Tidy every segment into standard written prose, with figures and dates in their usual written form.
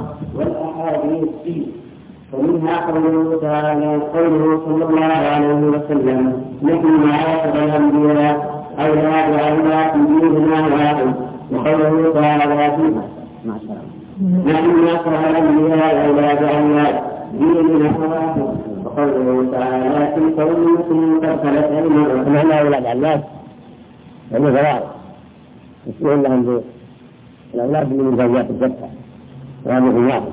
والأحاديث فيه. ومنها قوله صلى الله عليه وسلم: نحن معاشر الأنبياء أولاد أولاد ديننا واحد. وقوله تعالى فيها: نحن معاشر الأنبياء أولاد أولاد ديننا واحد. وقوله تعالى: تلك أمة قد خلت أيمانهم. نحن أولاد أولاد هم فرائض يسمون لهم بالأولاد من زوجات الزكاة وهذه واحد.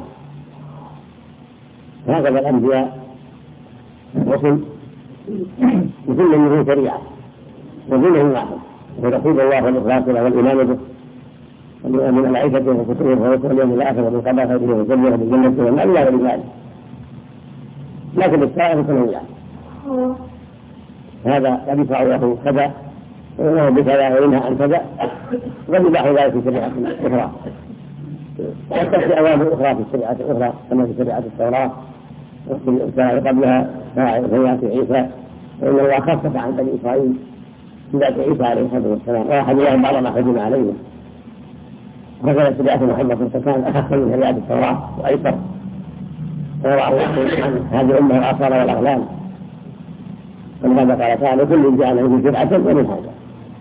هكذا الأنبياء الرسل لكل منهم شريعة ودينهم واحد، ورسول الله والإخلاص له والإيمان به من العزة وكتبه ورسوله واليوم الآخر ومن قضى خيره وسلم بالجنة والنار إلى غير ذلك. لكن السائر تنوع، هذا قد يدفع له كذا وإنه بكذا وإنها عن كذا، قد يباح ذلك في شريعة أخرى، وتأتي أوامر أخرى في الشريعة الأخرى كما في شريعة التوراة قبلها شريعة عيسى، وإن الله خفف عن بني إسرائيل شريعة عيسى عليه الصلاة والسلام، وأحد لهم بعض ما حجم عليه. هكذا شريعة محمد فكان أخف من شريعة التوراة وأيسر، ووضع الله عن هذه الأمة الآثار والأغلال. ولهذا قال تعالى: كل جعل له شرعة ومن هذا.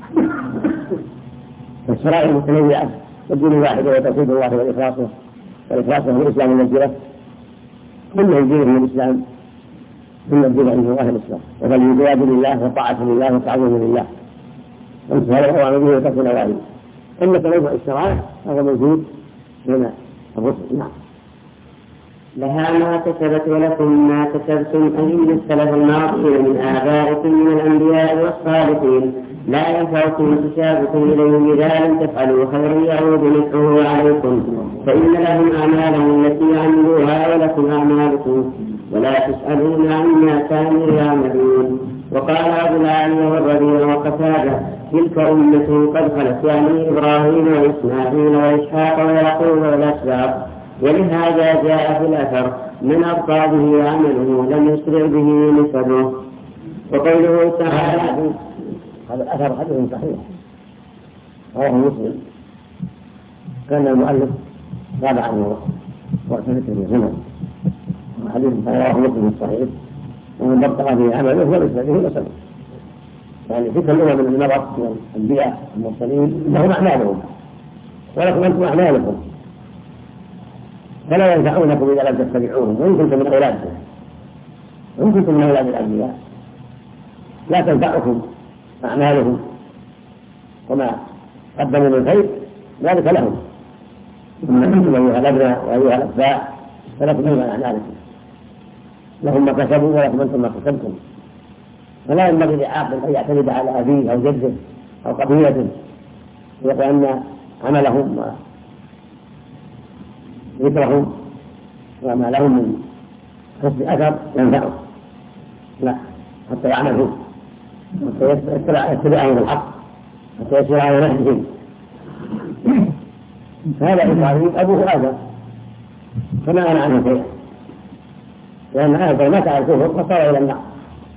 فالشرائع متنوعة والدين واحد وتوحيد الله والإخلاص هو الإسلام والنجرة. كل الدين هو الإسلام، كل الدين عنده الله الإسلام، وفالجواب لله وطاعة لله وتعظيم لله وامتثال الأوامر به وترك النواهي. أما تنوع الشرائع هذا موجود بين الرسل. نعم. لها ما كسبت ولكم ما كسبتم أن السلف الماضي من آبائكم من الأنبياء والصالحين لا ينفعكم انتسابكم إليهم إذا لم تفعلوا خيرا يعود نفعه عليكم، فإن لهم أعمالهم التي عملوها ولكم أعمالكم ولا تسألون عما كانوا يعملون. وقال أبو العالي والربيع وقتادة: تلك أمة قد خلت، يعني إبراهيم وإسماعيل وإسحاق ويعقوب والأسباط. ولهذا جاء في الأثر: من أبطأ به عمله لم يسرع به نسبه. وقوله تعالى: هذا الأثر حديث صحيح رواه مسلم، كان المؤلف تابع عنه واعتمد به زمن، حديث رواه مسلم الصحيح: ومن أبطأ به عمله لم يسرع به نسبه. يعني تلك الأمم من المرض من الأنبياء المرسلين لهم أعمالهم ولكم أنتم أعمالكم، فلا ينفعونكم إذا لم تتبعوهم، وإن كنتم من أولادهم وإن كنتم من أولاد الأنبياء لا تنفعكم أعمالهم، وما قدموا من خير ذلك لهم. أما أنتم أيها الأبناء وأيها الأتباع فلكم من أعمالكم، لهم ما كسبوا ولكم أنتم ما كسبتم. فلا ينبغي لعاقل أن يعتمد على أبيه أو جده أو قبيلته ويقول أن عملهم ذكرهم وما لهم من حسن أثر ينفعه، لا، حتى يعملوا، حتى يتبعهم الحق، حتى يسير على نهجهم. فهذا إبراهيم أبوه آدم فما أنا عنه شيئا، لأن آدم مات على الكفر وصار إلى النار.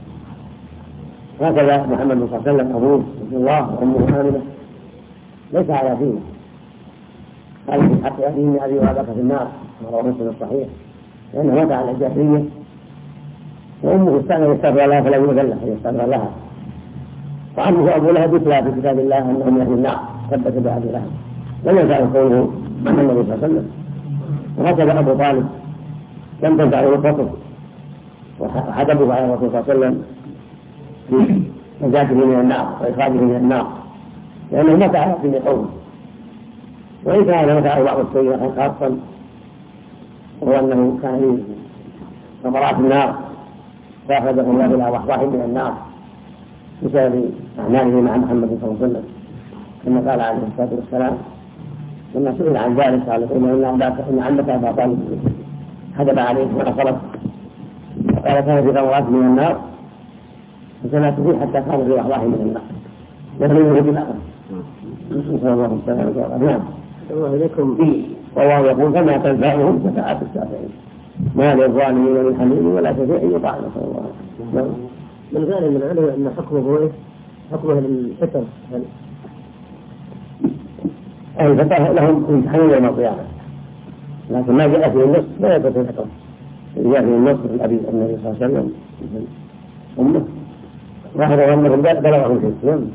هكذا محمد صلى الله عليه وسلم أبوه عبد الله وأمه آمنة ليس على دينه، قال في حق أبيه أبي وأباك في النار، رواه مسلم الصحيح، لأنه مات على الجاهلية، وأمه استأذن يستغفر لها فلم يؤذن له يستغفر لها، وعمه أبو لهب يتلى في كتاب الله أنه من أهل النار ثبت بأبي لهب، لم يزال قوله عن النبي صلى الله عليه وسلم. وهكذا أبو طالب لم تنفعه نصرته وحجبه على الرسول صلى الله عليه وسلم في نجاته من النار وإخراجه من النار، لأنه مات على دين قومه. وإن كان نفعه بعض السيئات خاصا هو أنه كان في ثمرات النار فأخرجه الله إلى ضحضاح من النار بسبب أعماله مع محمد صلى الله عليه وسلم، كما قال عليه الصلاة والسلام لما سئل عن ذلك قال: إن عمك أبا طالب حجب عليه ونصرت، فقال: كان في ثمرات من النار فسمعت فيه حتى كان في ضحضاح من النار يخرجه بالآخر. نسأل الله السلامة. نعم. الله إليكم. والله يقول: فما تنفعهم شفاعة الشافعين، ما للظالمين من حميم ولا شفيع يطاع. نسأل الله. من ذلك من العلم أن حكمه إيه؟ حكمه للفتن، أي فتاه لهم امتحان يوم القيامة، لكن ما جاء فيه النص لا يثبت الحكم. جاء فيه النص من أبي النبي صلى الله عليه وسلم أمه واحد أمه بلغه الإسلام.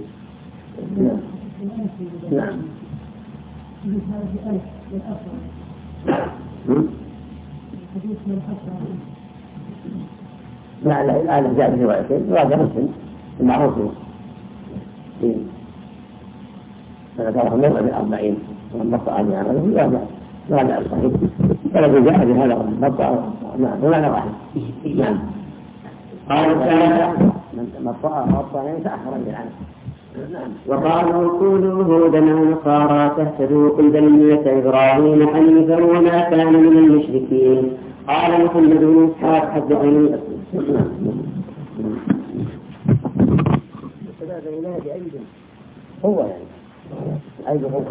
نعم. لا جاء في روايتين وهذا مسلم المعروف في ذكره مرة ب40 والنص عن عمله وهذا الصحيح فالذي جاء بهذا النص ومعنى واحد. نعم. قال تعالى مطأ يعني تأخر عنه. وقالوا كونوا هودا أو نصارى تهتدوا قل بل ملة إبراهيم حنيفا وما كان من المشركين. قال محمد بن إسحاق حدثني هو يعني أيضا هو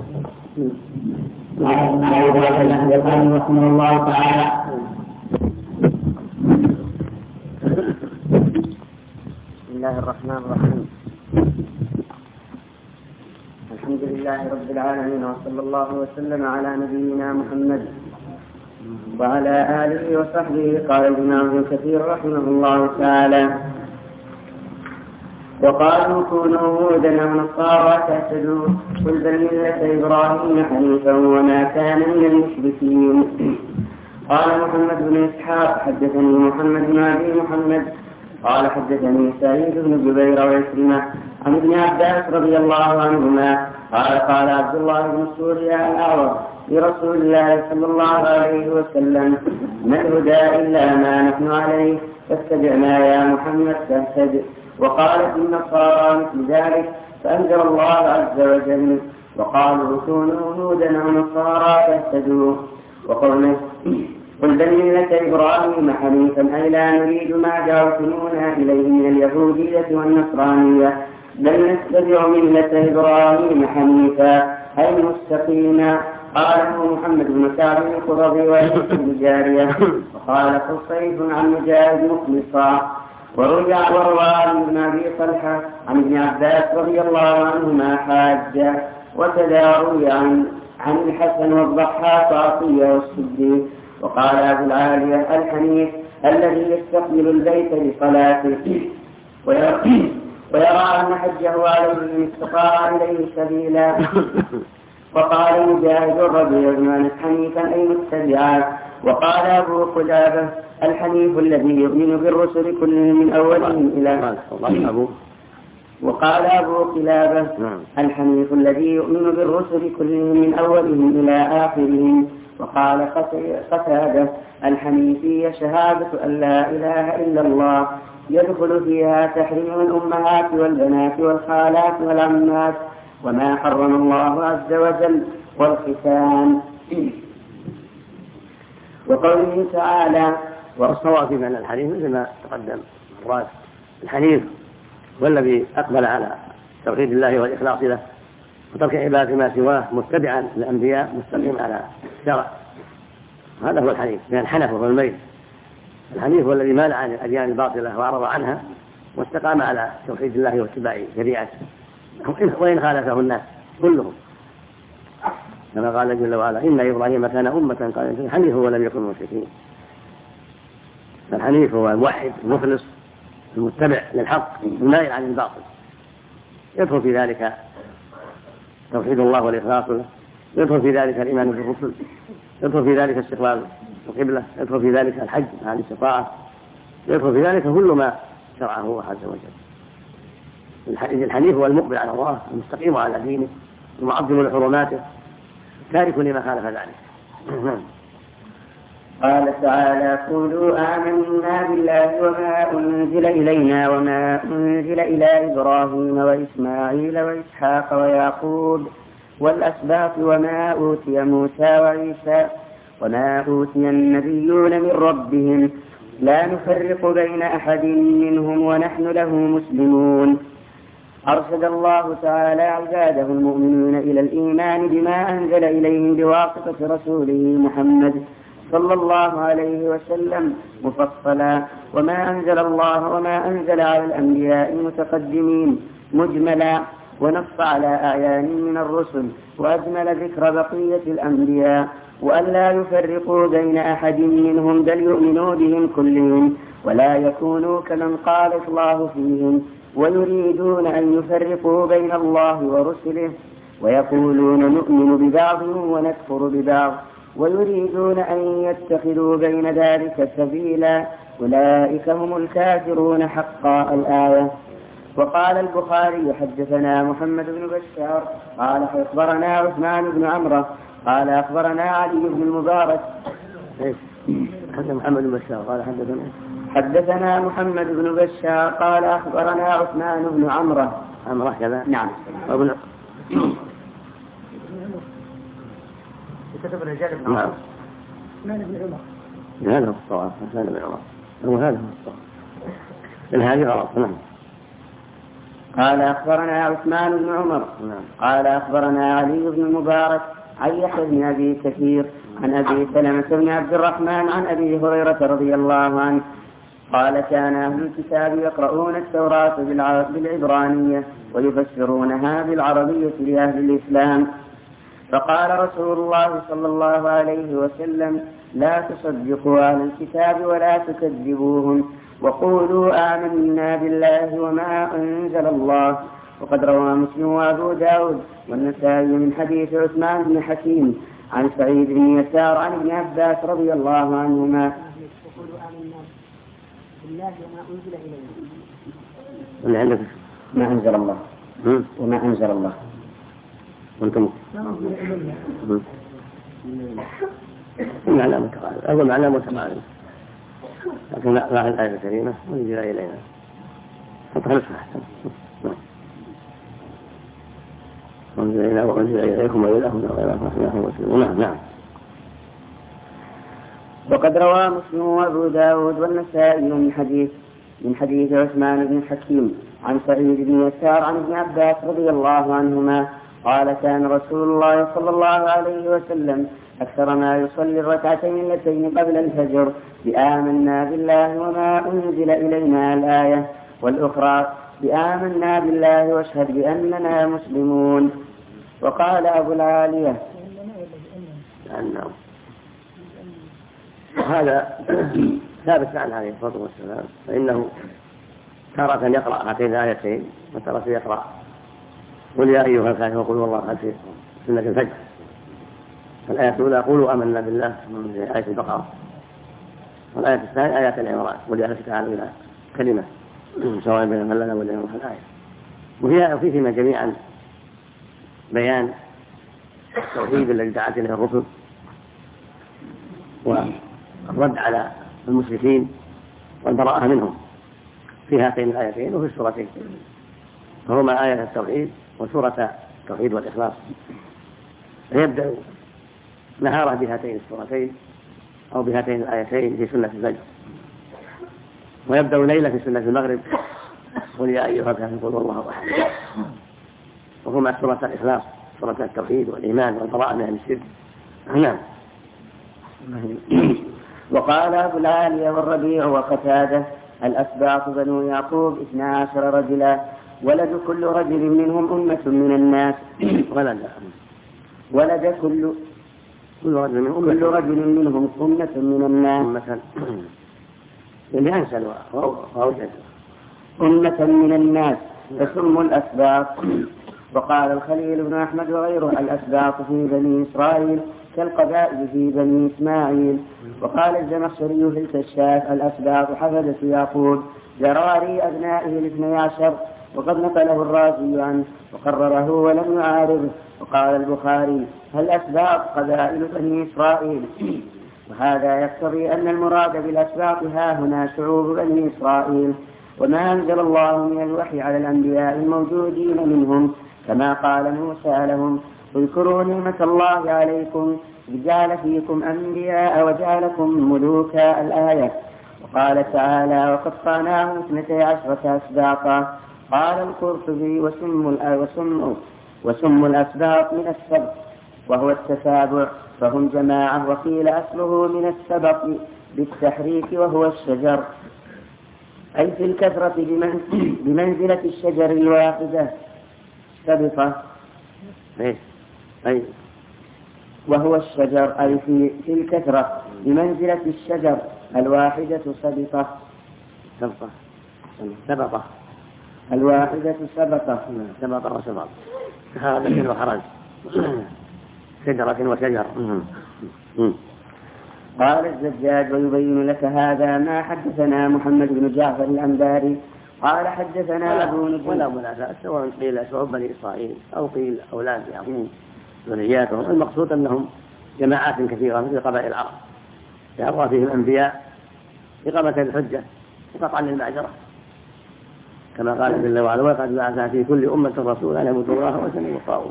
قال رحمه الله تعالى بسم الله الرحمن الرحيم الحمد لله رب العالمين وصلى الله وسلم على نبينا محمد وعلى آله وصحبه. قال الإمام ابن كثير رحمه الله تعالى وقالوا كونوا هودا أو نصارى تهتدوا قل بل ملة إبراهيم حنيفا وما كان من المشركين. قال محمد بن إسحاق حدثني محمد بن أبي محمد قال حدثني سعيد بن جبير وعكرمة عن ابن عباس رضي الله عنهما قال عبد الله بن سوريا الأعور لرسول الله صلى الله عليه وسلم ما الهدى إلا ما نحن عليه فاتبعنا يا محمد تهتد. وقالت النصارى مثل ذلك فأنزل الله عز وجل وقالوا كونوا هودا أو نصارى تهتدوا. وقوله قل بل ملة إبراهيم حنيفا أي لا نريد ما دعوتمونا إليه من اليهودية والنصرانية بل نتبع ملة إبراهيم حنيفا أي مستقيما. قاله محمد بن كعب القرظي ويحيى بن جارية وقال قصيد عن مجاهد مخلصا. وروى ابن أبي طلحة عن ابن عباس رضي الله عنهما حاجة. وكذا روي عن الحسن والضحاك وعطية والسدي. وقال أبو العالية الحنيف الذي يستقبل البيت لصلاته ويرى أن حجه عليه إن استطاع إليه سبيلا. وقال مجاهد الربيع بن أنس حنيفا أي متبعا. وقال أبو قلابة الحنيف الذي يؤمن بالرسل كلهم من أولهم إلى وقال أبو قلابة الحنيف الذي يؤمن بالرسل كلهم من أولهم إلى آخرهم. وقال قتادة الحنيفية شهادة أن لا إله إلا الله يدخل فيها تحريم الأمهات والبنات والخالات والعمات وما حرم الله عز وجل والختان. وقوله تعالى والصواب في معنى الحنيف مثل ما تقدم مراد الحنيف والذي أقبل على توحيد الله والإخلاص له وترك عبادة ما سواه متبعا للأنبياء مستقيم على الشرع. هذا هو الحنيف من الحنف وهو الميل. الحنيف هو الذي مال عن الأديان الباطلة وأعرض عنها واستقام على توحيد الله واتباع شريعته وإن خالفه الناس كلهم كما قال جل وعلا إن إبراهيم كان أمة قال حنيف ولم يكن مشركين. الحنيف هو الموحد المخلص المتبع للحق المائل عن الباطل يدخل في ذلك توحيد الله والإخلاص له يدخل في ذلك الإيمان بالرسل يدخل في ذلك استقبال القبلة يدخل في ذلك الحج مع الاستطاعة يدخل في ذلك كل ما شرعه الله عز وجل. الحنيف هو المقبل على الله المستقيم على دينه المعظم لحرماته تارك لما خالف ذلك. قال تعالى قولوا آمنا بالله وما أنزل إلينا وما أنزل إلى إبراهيم وإسماعيل وإسحاق ويعقوب والأسباط وما أوتي موسى وعيسى وما أوتي النبيون من ربهم لا نفرق بين أحد منهم ونحن له مسلمون. أرشد الله تعالى عباده المؤمنين إلى الإيمان بما أنزل إليهم بواسطة رسوله محمد صلى الله عليه وسلم مفصلا وما أنزل الله وما أنزل على الأنبياء المتقدمين مجملا ونص على أعيان من الرسل، وأجمل ذكر بقية الأنبياء، وألا يفرقوا بين أحد منهم بل يؤمنوا بهم كلهم، ولا يكونوا كمن قال الله فيهم ويريدون أن يفرقوا بين الله ورسله، ويقولون نؤمن ببعض ونكفر ببعض، ويريدون أن يتخذوا بين ذلك سبيلا، أولئك هم الكافرون حقا. الآية. وقال البخاري حدثنا محمد بن بشار قال أخبرنا عثمان بن عمرو قال أخبرنا علي بن المبارك محمد بن بشار قال حدثنا محمد بن بشار قال أخبرنا عثمان بن عمرو كذا. نعم. كتب الرجال بن عمر. عثمان بن عمر. هذا هو الصواب. عثمان بن عمر. وهذا هو الصواب. هذه غلط. نعم. قال أخبرنا عثمان بن عمر قال أخبرنا علي بن المبارك عن يحيى بن أبي كثير عن أبي سلمة بن عبد الرحمن عن أبي هريرة رضي الله عنه قال كان أهل الكتاب يقرؤون التوراة بالعبرانية ويفسرونها بالعربية لأهل الإسلام، فقال رسول الله صلى الله عليه وسلم لا تصدقوا أهل الكتاب ولا تكذبوهم، وقولوا آمنا بالله وما أنزل الله. وقد روى مسلم وأبو داود والنسائي من حديث عثمان بن حكيم عن سعيد بن يسار عن ابن عباس رضي الله عنهما وقولوا آمنا بالله وما أنزل إلينا. اللي عندك ما أنزل الله وما أنزل الله وانتم معنى متقارب. أقول معنى متقارب لكن لا الآية الكريمة وانزل إلينا فتخلصها أحسن. وانزل إلينا وانزل إليكم وإلهكم وغيركم. نعم. وقد روى مسلم وأبو داود والنسائي من حديث عثمان بن حكيم عن سعيد بن يسار عن ابن عباس رضي الله عنهما قال كان رسول الله صلى الله عليه وسلم أكثر ما يصلي الركعتين اللتين قبل الفجر بآمنا بالله وما أنزل إلينا الآية، والأخرى بآمنا بالله واشهد بأننا مسلمون. وقال أبو العالية هذا ثابت عن عليه الصلاة والسلام، فإنه تارة يقرأ هاتين الآيتين وتارة يقرأ قل يا أيها الكافرون وقل والله أحد في سنة الفجر. الآية الأولى قولوا آمنا بالله من آية البقرة، والآية الثانية آيات العمران قل يا أهل تعالوا إلى كلمة سواء بين من لنا ولنا الآية. وفيهما جميعا بيان التوحيد الذي دعت إليه الرسل والرد على المشركين والبراءة منهم في هاتين الآيتين وفي السورتين، فهما آية التوحيد وسورة التوحيد والإخلاص. فيبدأ نهاره بهاتين السورتين أو بهاتين الآيتين في سنة الفجر، ويبدأ ليلة في سنة المغرب قل يا أيها الكافرون قل والله أحد، وهما سورة الإخلاص سورة التوحيد والإيمان والبراءة من الشرك. نعم. وقال أبو العالية والربيع وقتادة الأسباط بنو يعقوب 12 رجلا، ولد كل رجل منهم أمة من الناس. ولد كل رجل منهم أمة من الناس اللي أنسل أمة من الناس فسموا الأسباط. وقال الخليل بن أحمد وغيره الأسباط في بني إسرائيل كالقبائل في بني إسماعيل. وقال الزمخشري في الكشاف الأسباط حفظة يعقوب ذراري أبنائه 12، وقد نقله الرازي عنه وقرره ولم يعارضه. وقال البخاري الأسباط قبائل بني إسرائيل، وهذا يقتضي أن المراد بالأسباط ها هنا شعوب بني إسرائيل، وما أنزل الله من الوحي على الأنبياء الموجودين منهم، كما قال موسى لهم اذكروا نعمة الله عليكم إذ جعل فيكم أنبياء وجعلكم ملوكا الآية. وقال تعالى وقطعناهم 12 أسباطا. قال القرطبي وسم الأسباط من السبط وهو التتابع، فهم جماعة، وقيل أصله من السبط بالتحريك وهو الشجر، أي في الكثرة بمنزلة الشجر الواحدة. السبطة. أي وهو الشجر أي في الكثرة بمنزلة الشجر الواحدة سبطة. سبطة الواحدة سبطة. سبطة وسبط هذا وخرج شجرة وشجر. قال الزجاج ويبين لك هذا ما حدثنا محمد بن جعفر الأنباري قال حدثنا أبو نجيب. ولا منازع سواء قيل شعوب بني إسرائيل أو قيل أولاد يعقوب ذرياتهم، المقصود أنهم جماعات كثيرة مثل قبائل العرب يأرى فيهم أنبياء إقامة الحجة وقطعا للمعذرة، كما قال جل وعلا وقد بعثنا في كل أمة رسولا أن يعبدوا الله واجتنبوا الطاغوت.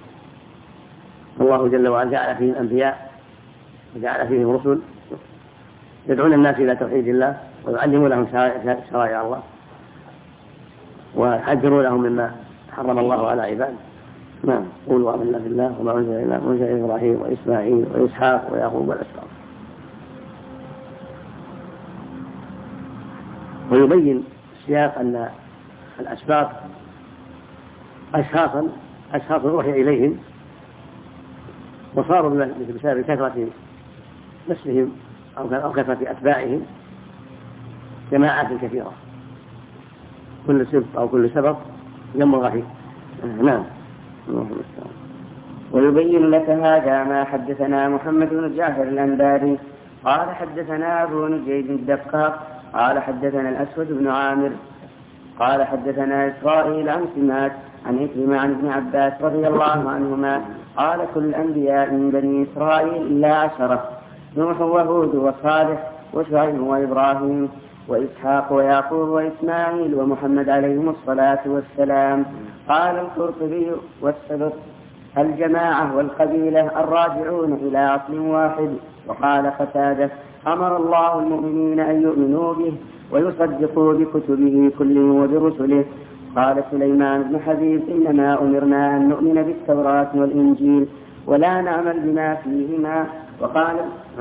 الله جل وعلا جعل فيهم أنبياء وجعل فيهم رسل يدعون الناس إلى توحيد الله ويعلمون لهم شرائع الله ويحذرون لهم مما حرم الله على عباده. نعم. قولوا آمنا بالله وما أنزل إلينا وأنزل إبراهيم وإسماعيل وإسحاق ويعقوب والأسباط. ويبين السياق أن الأسباط أشخاص أوحي إليهم وصاروا بسبب كثرة نسلهم أو كثرة أتباعهم جماعات كثيرة، كل سبط أو كل سبط يمر فيه. نعم. ويبين لك هذا ما حدثنا محمد بن جعفر الأنباري قال حدثنا أبو نجيب الدقاق قال حدثنا الأسود بن عامر قال حدثنا إسرائيل عن سماك عن إكرمة عن ابن عباس رضي الله عنهما قال كل الأنبياء من بني إسرائيل إلا 10 نوح وهود وصالح وشعيب وإبراهيم وإسحاق ويعقوب وإسماعيل ومحمد عليهم الصلاة والسلام. قال القرطبي والسبط الجماعة والقبيلة الراجعون إلى أصل واحد. وقال قتادة أمر الله المؤمنين أن يؤمنوا به ويصدقوا بكتبه كله وبرسله. قال سليمان بن حبيب إنما أمرنا أن نؤمن بالتوراة والإنجيل ولا نعمل بما فيهما. وقال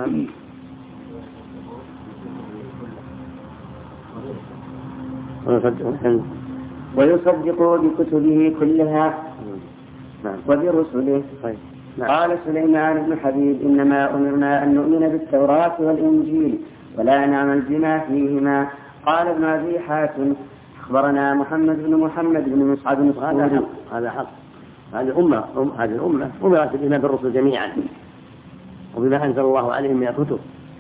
ويصدقوا بكتبه كلها وبرسله. قال سليمان بن حبيب إنما أمرنا أن نؤمن بالتوراة والإنجيل ولا نعمل بما فيهما. قال ابن أبي حاتم أخبرنا محمد بن مصعب الصوري. هذا حق. هذه الأمة أمرت بالإيمان بالرسل جميعا وبما أنزل الله عليهم من الكتب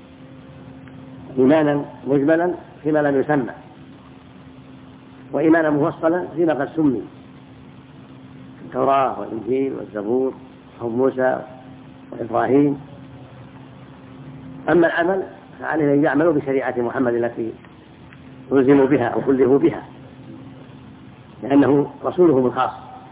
إيمانا مجملا فيما لم يسمى وإيمانا مفصلا فيما قد سمي التوراة والإنجيل والزبور وموسى وإبراهيم. أما العمل فعليه أن يعملوا بشريعة محمد التي يلزموا بها أو كلفوا بها لأنه رسولهم الخاص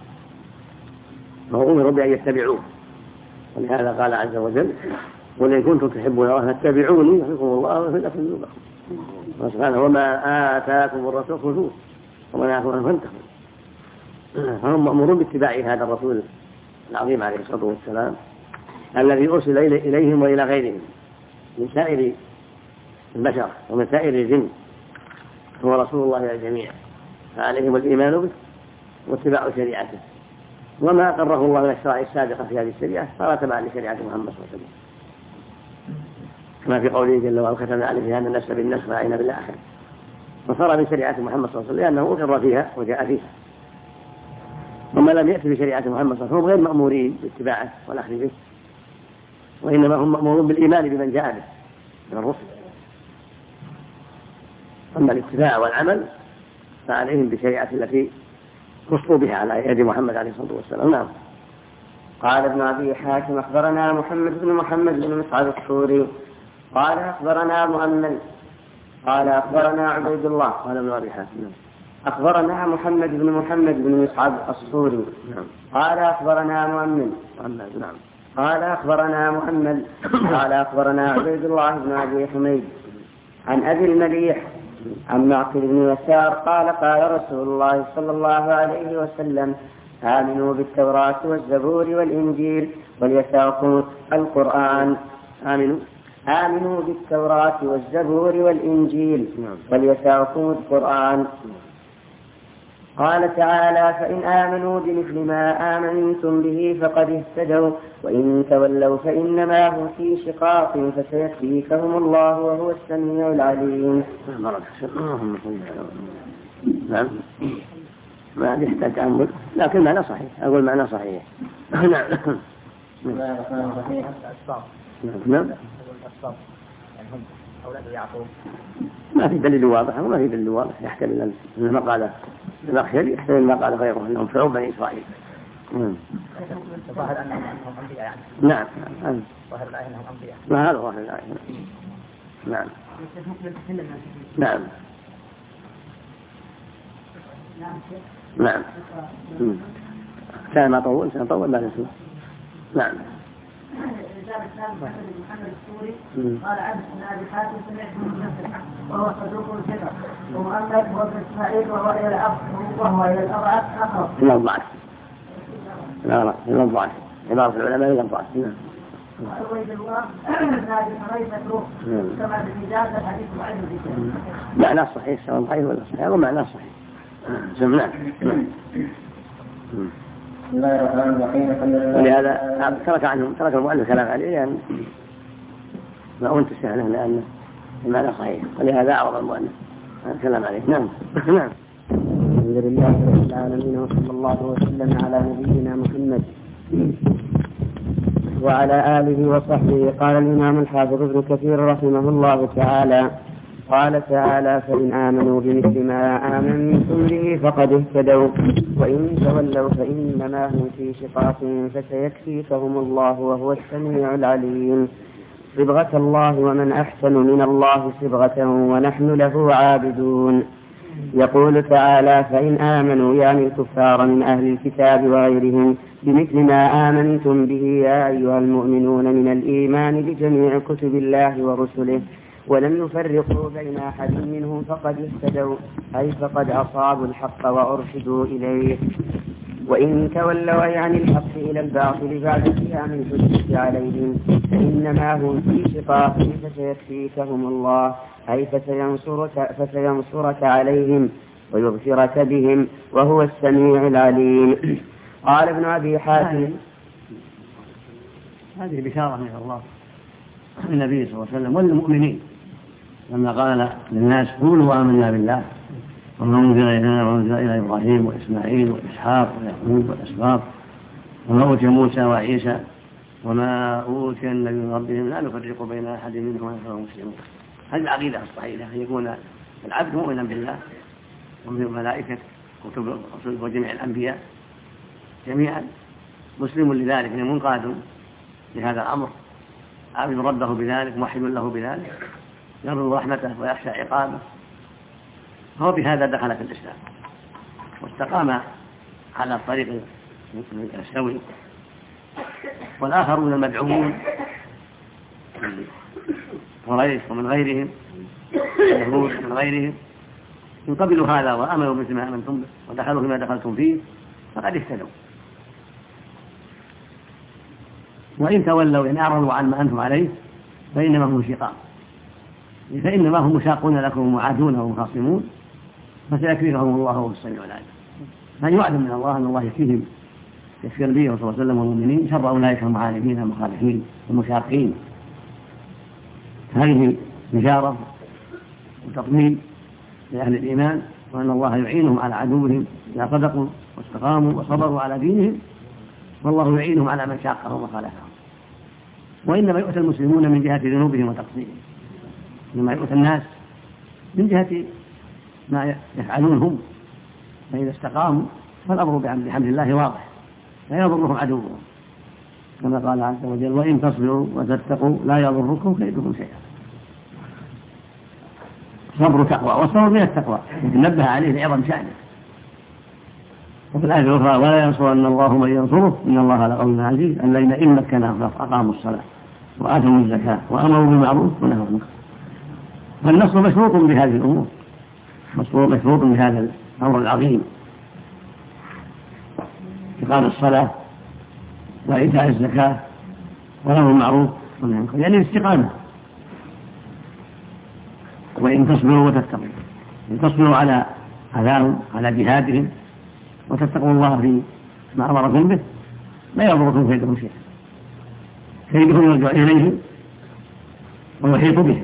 وهو أمروا بأن يتبعوه. ولهذا قال عز وجل قل إن كنتم تحبون الله فاتبعوني يحبكم الله ويغفر لكم ذنوبكم. وسبحانه وما آتاكم الرسول خذوه وما نهاكم عنه فانتهوا. فهم مأمورون باتباع هذا الرسول العظيم عليه الصلاة والسلام الذي أرسل إليهم وإلى غيرهم من سائر البشر ومن سائر الجن، هو رسول الله إلى الجميع، فعليهم الإيمان به واتباع شريعته. وما أقره الله من الشرائع السابقة في هذه الشريعة صار تبعا لشريعة محمد صلى الله عليه وسلم، كما في قوله جل وعلا كتبنا عليه أن النفس بالنفس والعين بالعين، وصار من شريعة محمد صلى الله عليه وسلم لأنه أقر فيها وجاء فيها. وما لم يأتي بشريعة محمد صلى الله عليه وسلم غير مأمورين باتباعه والأخذ به، وإنما هم مأمورون بالإيمان بمن جاء به من الرسل. أما الاتباع والعمل فعليهم بشريعة التي وصفوا بها على يد محمد عليه الصلاة والسلام. نعم. قال ابن أبي حاتم أخبرنا محمد بن مصعب الصوري قال أخبرنا مؤمل قال أخبرنا عبيد الله قال ابن أبي حاتم أخبرنا محمد بن مصعب الصوري قال أخبرنا مؤمل قال أخبرنا محمد قال أخبرنا عبيد الله بن أبي حميد عن أبي المليح عن معقل بن يسار قال قال رسول الله صلى الله عليه وسلم آمنوا بالتوراة والزبور والإنجيل وليساقوا القرآن. آمنوا بالتوراة والزبور والإنجيل وليساقوا القرآن. قال تعالى: فإن آمنوا بمثل ما آمنتم به فقد اهتدوا وإن تولوا فإنما هم في شقاق فسيكفيكهم الله وهو السميع العليم. نعم، ما يحتاج تأمل، لكن معنى صحيح، أقول معنى صحيح. نعم. نعم. ما في دليل واضح وما في دليل واضح يحتمل أن ما قال الأخير يحتمل ما قال غيره أنهم فرعوا بني إسرائيل. ظاهر أنهم أنبياء يعني. نعم. ظاهر الآية أنهم أنبياء. ما هذا ظاهر الآية. نعم. نعم. نعم. كان ما طول ما نسمع. نعم. محمد السوري قال عبد بن ابي حاتم سمعت من نفسه وهو صدوق الفكر ومؤمن هو ابن اسماعيل وهو الى الاب الاضعف اقرب الى الضعف. لا الى الضعف عباره العلماء الى الضعف. وعبيد الله نادي حريث مكروه كما بالمجاز الحديث ضعيف جدا. معناه صحيح سواء ضعيف ولا صحيح هو معناه صحيح. سمعنا. ولهذا ترك المؤلف كلام عليه يعني ما انتسه له لأنه المعنى صحيح، ولهذا أعرض المؤلف الكلام عليه. نعم. نعم. الحمد لله رب العالمين وصلى الله وسلم على نبينا محمد وعلى آله وصحبه. قال الإمام الحافظ ابن كثير رحمه الله تعالى: قال تعالى: فإن آمنوا بمثل ما آمنتم به فقد اهتدوا وإن تولوا فإنما هم في شقاق فسيكفيكهم الله وهو السميع العليم. صبغة الله ومن أحسن من الله صبغة ونحن له عابدون. يقول تعالى: فإن آمنوا يعني الكفار من أهل الكتاب وغيرهم بمثل ما آمنتم به يا أيها المؤمنون من الإيمان بجميع كتب الله ورسله ولم يفرقوا بين أحد منهم فقد اهتدوا أي فقد أصابوا الحق وأرشدوا إليه. وإن تولوا أي عن الحق إلى الباطل بعد قيام الحجة عليهم فإنما هم في شقاق فسيكفيكهم الله أي فسينصرك عليهم ويبصرك بهم وهو السميع العليم. قال ابن أبي حاتم: هذه بشارة من الله النبي صلى الله عليه وسلم والمؤمنين لما قال للناس: قولوا آمنا بالله وما أنزل إلينا وأنزل إلى إبراهيم وإسماعيل وإسحاق ويعقوب والأسباط وما أوتي موسى وعيسى وما أوتي النبي من ربهم لا نفرق بين أحد منهم ونحن مسلمون. هذه العقيدة الصحيحة أن يكون العبد مؤمنا بالله وبالملائكة وجميع الأنبياء جميعا مسلم لذلك منقاد لهذا الأمر عابد ربه بذلك موحد له بذلك يرجو رحمته ويخشى عقابه، هو بهذا دخل في الإسلام واستقام على الطريق السوي. والآخرون المدعوون من قريش ومن غيرهم اليهود من غيرهم إن قبلوا هذا وآمنوا مثل ما آمنتم به ودخلوا فيما دخلتم فيه فقد اهتدوا. وإن تولوا إن أعرضوا عن ما أنتم عليه فإنما هم شقاق، فإنما هم مشاقون لكم ومعادون ومخاصمون فسيكفيهم الله وهو السميع العليم. من يعلم من الله أن الله يكفيهم يكفي النبي صلى الله عليه وسلم والمؤمنين شر أولئك المعاندين المخالفين المشاقين. هذه بشارة وتطمين لأهل الإيمان وأن الله يعينهم على عدوهم إذا صدقوا واستقاموا وصبروا على دينهم، والله يعينهم على من شاقهم وخالفهم. وإنما يؤتى المسلمون من جهة ذنوبهم وتقصيرهم، إنما يؤتى الناس من جهة ما يفعلون هم، فإذا استقاموا فالأمر بحمد الله واضح لا يضرهم عدوهم، كما قال عز وجل: وإن تصبروا وتتقوا لا يضركم كيدكم شيئا. صبر تقوى، والصبر من التقوى نبه عليه لعظم شأنه. وفي الآية الأخرى: ولا ينصرن الله من ينصره إن الله لقوي عزيز الذين إن مكناهم أقاموا الصلاة وآتوا الزكاة وأمروا بالمعروف ونهوا عن المنكر. فالنصر مشروط بهذه الأمور، مشروط بهذا الأمر العظيم: إقام الصلاة وإيتاء الزكاة ونهوا المعروف ونهوا عن المنكر، يعني الاستقامة. وإن تصبروا وتتقوا، إن تصبروا على أذاهم على جهادهم وتتقوا الله في ما أمركم به لا يضركم كيدهم شيئا. كيدهم يرجع إليه ويحيط بهم.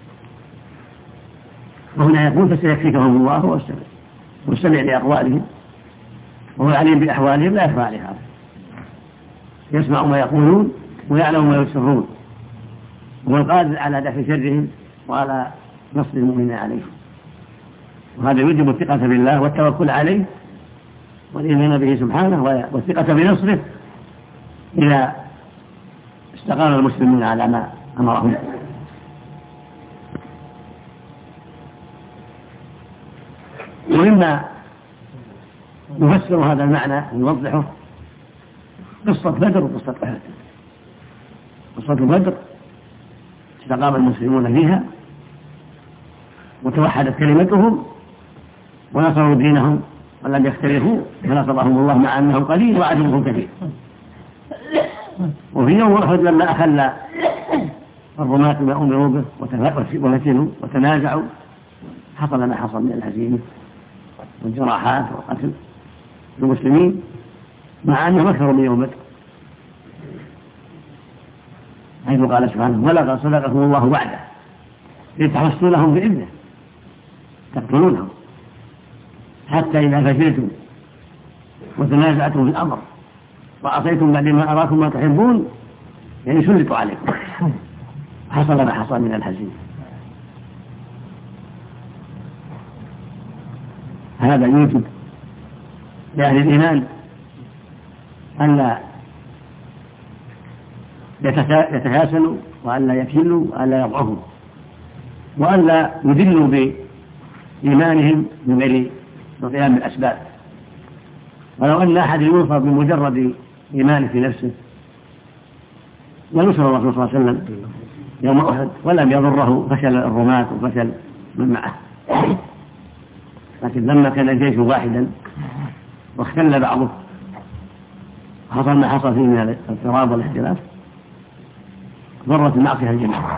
وهنا يقول فسيكفيكهم الله والسمع لأقوالهم وهو عليم بأحوالهم لا يخفى عليه هذا، يسمع ما يقولون ويعلم ما يسرون، وهو القادر على دفع شرهم وعلى نصر المؤمنين عليهم. وهذا يوجب الثقة بالله والتوكل عليه والإيمان به سبحانه والثقة بنصره إذا استقام المسلمون على ما أمرهم. ومما يفسر هذا المعنى ويوضحه قصة بدر وقصة أحد. قصة بدر استقام المسلمون فيها وتوحدت كلمتهم ونصروا دينهم ولم يختلفوا فنصرهم الله مع أنهم قليل وعدوهم كثير. وفي يوم أحد لما أخل الرماة ما أمروا به وفتنوا وتنازعوا حصل ما حصل من الهزيمة والجراحات وقتل المسلمين مع أنهم أكثروا من يوم بدر، حيث قال سبحانه ولقد صدقكم الله وعده إذ تحصونهم بإذنه تقتلونهم حتى إذا فشلتم وتنازعتم في الأمر وعصيتم بعد ما أراكم ما تحبون يعني سلطوا عليكم حصل ما حصل من الهزيمة. هذا يوجب لأهل الإيمان أن لا يتكاسلوا وأن لا يكلوا وأن لا يضعفوا وأن لا يذلوا بإيمانهم من غير القيام بالأسباب. ولو أن أحد ينصر بمجرد إيمانه في نفسه لنصر الرسول صلى الله عليه وسلم يوم أحد ولم يضره فشل الرماة وفشل من معه. لكن لما كان الجيش واحدا واختل بعضه حصل ما حصل فيه من الاضطراب والاختلاف ضرت المعصية الجميع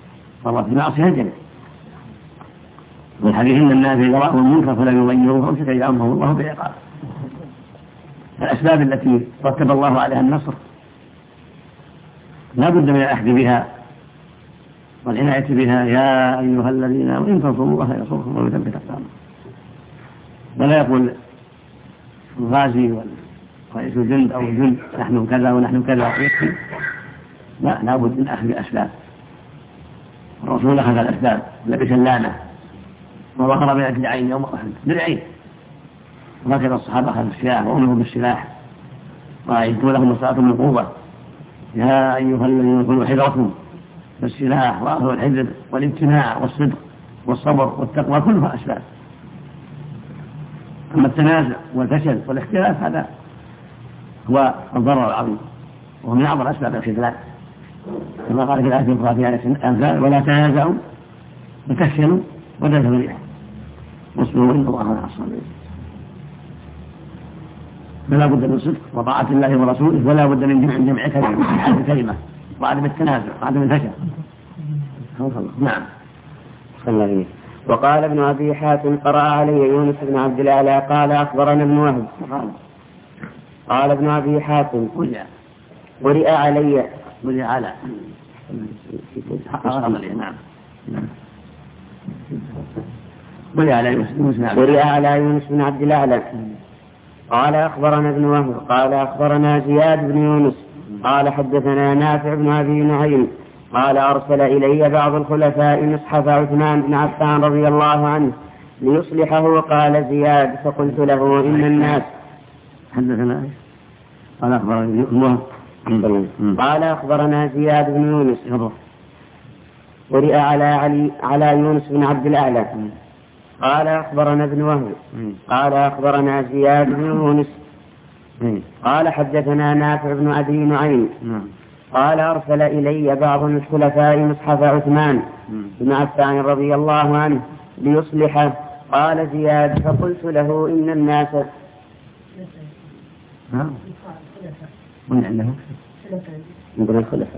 والحديث إن الناس إذا رأوا المنكر فلم يغيروه أمسك إذا أمره الله بعقاب. الأسباب التي رتب الله عليها النصر لا بد من الأخذ بها والعناية بها. يا أيها الذين آمنوا إن تنصروا الله ينصركم ويثبت أقدامكم. ولا يقول الغازي ورئيس الجند أو الجند نحن كذا ونحن كذا يكفي، لا بد من أخذ الأسباب. الرسول أخذ الأسباب لبس اللامة وظهر بين الدرعين يوم أحد درعين، وهكذا الصحابة أخذوا السلاح وأمروا بالسلاح وأعدوا لهم الصلاة من قوة. يا أيها الذين كونوا حذركم بالسلاح وأخذوا الحذر والامتناع والصدق والصبر والتقوى كلها أسباب. أما التنازع والفشل والاختلاف هذا هو الضرر العظيم وهو من أعظم أسباب الخذلان كما قال في الآية الأخرى في آية الأنفال ولا تنازعوا وتفشلوا وتذهب الريح واصبروا إن الله مع الصابرين. فلا بد من الصدق وطاعة الله ورسوله ولا بد من جمع كلمة وعدم التنازع وعدم الفشل. نعم. وقال ابن أبي حاتم قرأ علي يونس بن عبد الأعلى قال أخبرنا ابن وهب قال ابن أبي حاتم قرئ علي قرئ على يونس بن عبد الأعلى قال أخبرنا ابن وهب قال أخبرنا زياد بن يونس قال حدثنا نافع بن أبي نعيم قال أرسل إلي بعض الخلفاء مصحف عثمان بن عفان رضي الله عنه ليصلحه. قال زياد فقلت له إن الناس حدثنا قال أخبرنا زياد بن يونس قرئ على يونس بن عبد الأعلى قال أخبرنا ابن وهب قال أخبرنا زياد بن يونس قال حدثنا نافع بن أبي نعيم قال أرسل إلي بعض الخلفاء مصحف عثمان بن عفان رضي الله عنه ليصلحه. قال زياد فقلت له إن الناس من عنده من الخلفاء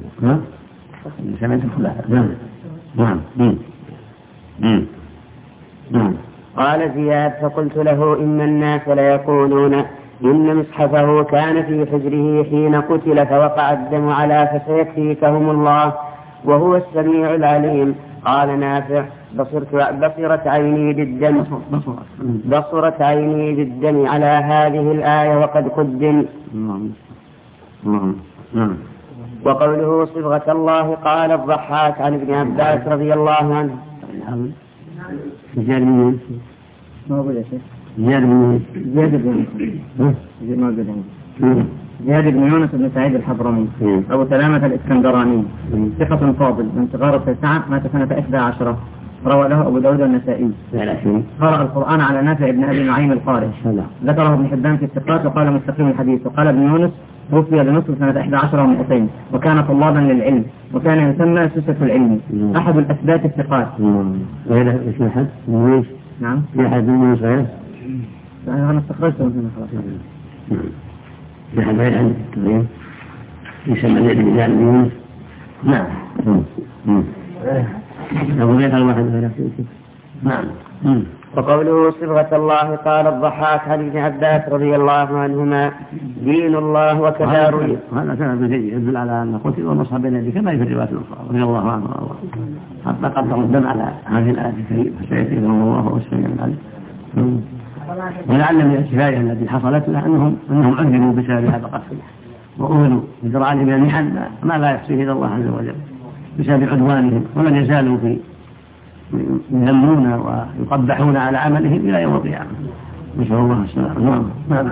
سمعت الخلفاء. نعم. قال زياد فقلت له إن الناس ليقولون إن مصحفه كان في حجره حين قتل فوقع الدم على فسيكفيكهم الله وهو السميع العليم. قال نافع بصرت عيني بالدم على هذه الآية وقد قدم. وقوله صبغة الله قال الضحاك عن ابن عباس رضي الله عنه. زياد بن يونس بن سعيد الحضرمي أبو سلامة الإسكندراني ثقة فاضل من صغار التاسعة مات سنة 11 روى له أبو داود النسائي. قرأ القرآن على نافع بن أبي نعيم القارئ ذكره ابن حبان في الثقات وقال مستقيم الحديث. وقال ابن يونس توفي بمصر سنة 11 و200 وكان طلابا للعلم وكان يسمى سوسة العلم أحد الأثبات الثقات. نعم في أحد من صغير أنا استخرجته من خلاص. في أحد غير عندك التقريب يسمى زيد بن جابر بن يونس. نعم أبو زيد الواحد غير نعم. وقوله صبغة الله قال الضحاك عن ابن عباس رضي الله عنهما دين الله وكذا. هذا كلام جيد يدل على أن قتل ونصب بين يديه كما في الروايات الأخرى رضي الله عنه حتى قدروا الدم على هذه الآية الكريمة فسيكفيكهم الله وهو السميع العليم. ولعل من الكفاية التي حصلت له أنهم عذبوا بسبب هذا القتل وأهلوا بجرعانهم من المحن ما لا يحصيه إلا الله عز وجل بسبب عدوانهم ولن يزالوا في يذمون ويقبحون على عملهم إلى يوم القيامة. نسأل الله السلامة. نعم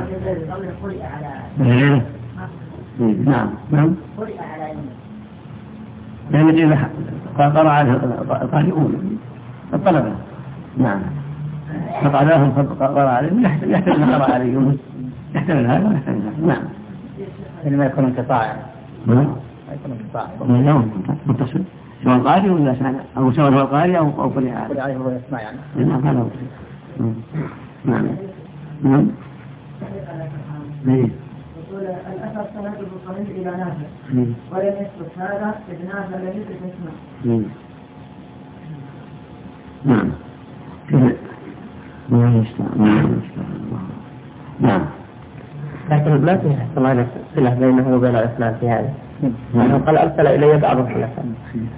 يعني إذا قرأ القارئون الطلبة نعم فقعداهم قرأ عليهم يحتمل ما قرأ عليهم يحتمل هذا ويحتمل هذا. نعم ما يكون انقطاع ما يكون انقطاع متصل سواء القارئ ولا سمع أو سواء هو القارئ أو قرئ عليه وهو يسمع يعني. نعم هذا هو. نعم نعم. الأثر سند صحيح إلى نافع ولم يثبت هذا إذ نافع لم يثبت اسمه. نعم. نعم. لكن ما في احتمال صلة بينه وبين الإسلام في هذا. أنه قال أرسل إلي بعض الخلفاء.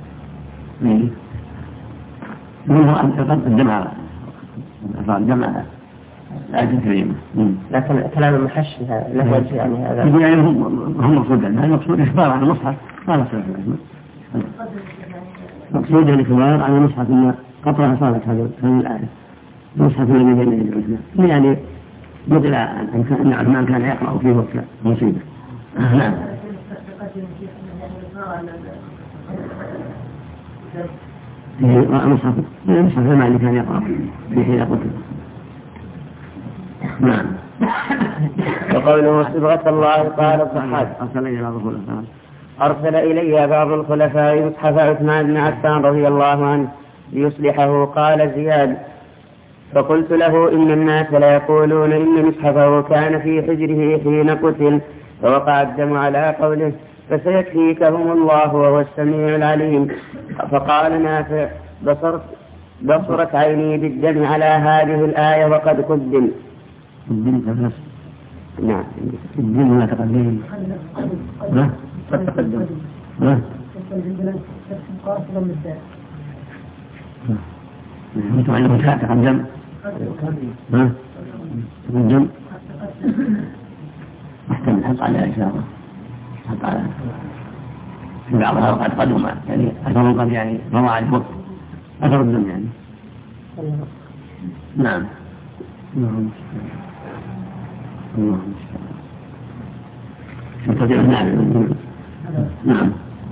منه أن الجمع الجمع الآية الكريمة. لكن كلام المحشي هذا له وجه يعني هذا. يقول يعني هم مقصودا هذا المقصود إخبار عن المصحف ما نصر مقصود الإخبار عن المصحف إن قطرها صارت هذه الآية المصحف الذي بين يدي عثمان يعني نقل أن عثمان كان يقرأ فيه وقت مصيبة. نعم. المصحف المعنى كان يقرأ في حين قتل. نعم. وقوله صبغة الله قال الضحاك أرسل إلي بعض الخلفاء مصحف عثمان بن عفان رضي الله عنه ليصلحه. قال زياد فقلت له إن الناس ليقولون إن مصحفه كان في حجره حين قتل فوقع الدم على قوله فسيكفيكهم الله وهو السميع العليم. فقال نافع بصرت عيني بالدم على هذه الآية وقد قدم. نعم الدم لا تقدم لا قد تقدم لا متعلم تقدم ها تقدم محتمل حق على إشارة حق على في بعضها وقد قدم يعني أثر قد يعني روى عن الوقت أثر الدم يعني. نعم نعم.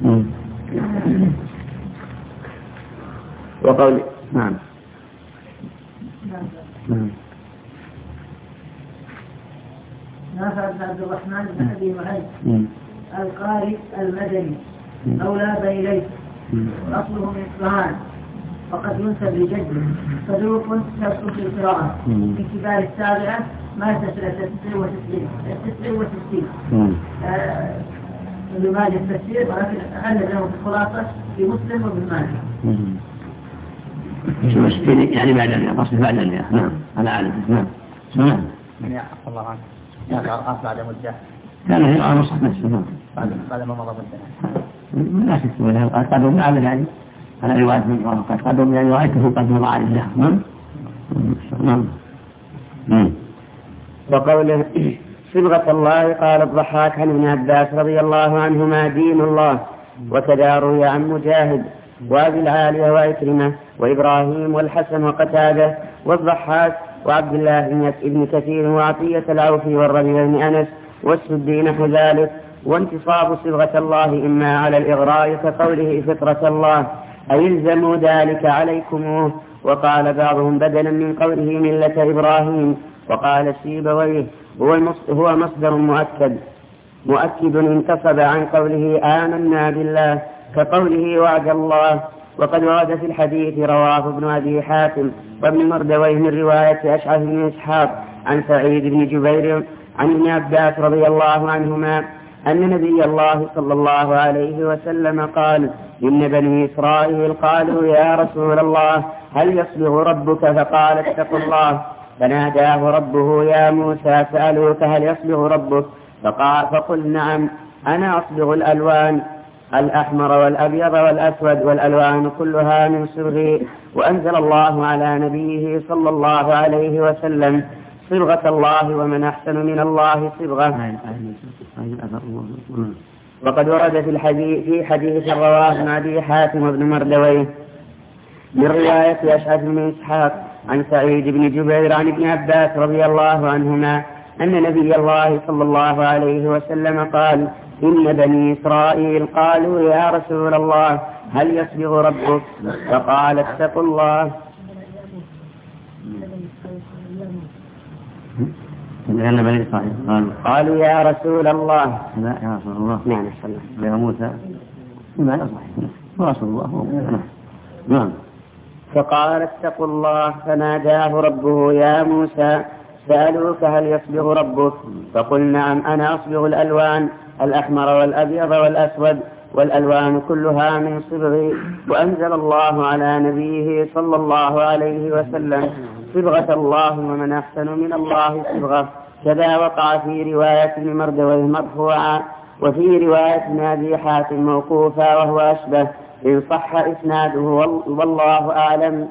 وقول نعم. نافع بن عبد الرحمن بن أبي معين القارئ المدني أولى بني ليث أصله من إصفهان وقد ينسب لجده صدوق يصل في القراءة في كبار السابعة ما تسل 69 لماذا التفسير ولكن أعلم له في الخلاصة في مسلم وابن ماجه. يعني بعد المئة قصد بعد المئة. نعم على عادته. نعم. نعم. من عفى الله عنك يقرأ بعد مدة كان يقرأ مصحف نفسه. نعم. بعد ما مضى مدة. لا شك قد قدم على يعني على رواية من قد قدم يعني رأيته قد مضى على الله. نعم. نعم. وقوله صبغة الله قال الضحاك عن ابن عباس رضي الله عنهما دين الله. وكذا روي عن مجاهد وابي العالية وعكرمة وإبراهيم والحسن وقتادة والضحاك وعبد الله بن كثير وعطية العوفي والربيع بن أنس والسدي نحو ذلك. وانتصاب صبغة الله إما على الإغراء كقوله فطرة الله أي الزموا ذلك عليكموه. وقال بعضهم بدلا من قوله ملة إبراهيم. وقال السيبويه هو مصدر مؤكد انتصب عن قوله آمنا بالله كقوله وعد الله. وقد ورد في الحديث رواه ابن أبي حاتم وابن مردويه من رواية أشعث بن إسحاق عن سعيد بن جبير عن ابن عباس رضي الله عنهما أن نبي الله صلى الله عليه وسلم قال إن بني إسرائيل قالوا يا رسول الله هل يصبغ ربك؟ فقال اتقوا الله. فناداه ربه يا موسى سألوك هل يصبغ ربك؟ فقل نعم أنا أصبغ الألوان الأحمر والأبيض والأسود والألوان كلها من صبغي. وأنزل الله على نبيه صلى الله عليه وسلم صبغة الله ومن أحسن من الله صبغة. وقد ورد في حديث رواه ابن أبي حاتم وابن مردويه من رواية أشعث بن إسحاق عن سعيد بن جبير عن ابن عباس رضي الله عنهما أن نبي الله صلى الله عليه وسلم قال إن بني إسرائيل قالوا يا رسول الله هل يصبغ ربك؟ فقال اتقوا الله. لأن بني إسرائيل قالوا يا رسول الله. لا يا رسول الله. نعم يا موسى ما يصبح رسول الله. نعم. فقال اتقوا الله. فناداه ربه يا موسى سألوك هل يصبغ ربك؟ فقل نعم أنا أصبغ الألوان الأحمر والأبيض والأسود والألوان كلها من صبغي. وأنزل الله على نبيه صلى الله عليه وسلم صبغة الله ومن أحسن من الله صبغة. كذا وقع في رواية ابن مردويه مرفوعا وفي رواية ابن أبي حاتم موقوفا وهو أشبه إن صح إسناده والله أعلم.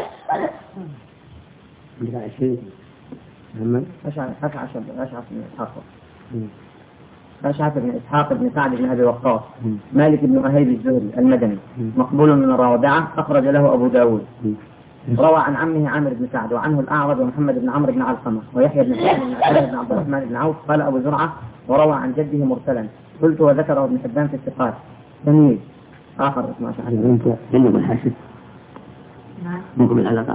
أشعث بن إسحاق بن سعد بن أبي وقاص مالك بن أهيب الزهري المدني مقبول من الرابعة أخرج له أبو داود. روى عن عمه عامر بن سعد وعنه الأعرج ومحمد بن عمرو بن علقمة ويحيى بن سعد بن عبد الرحمن بن عوف. قال أبو زرعة وروى عن جده مرسلا. قلت وذكره ابن حبان في الثقات. تمييز آخر اسمه أشعث. أنت عندكم الحاسب منكم العلاقة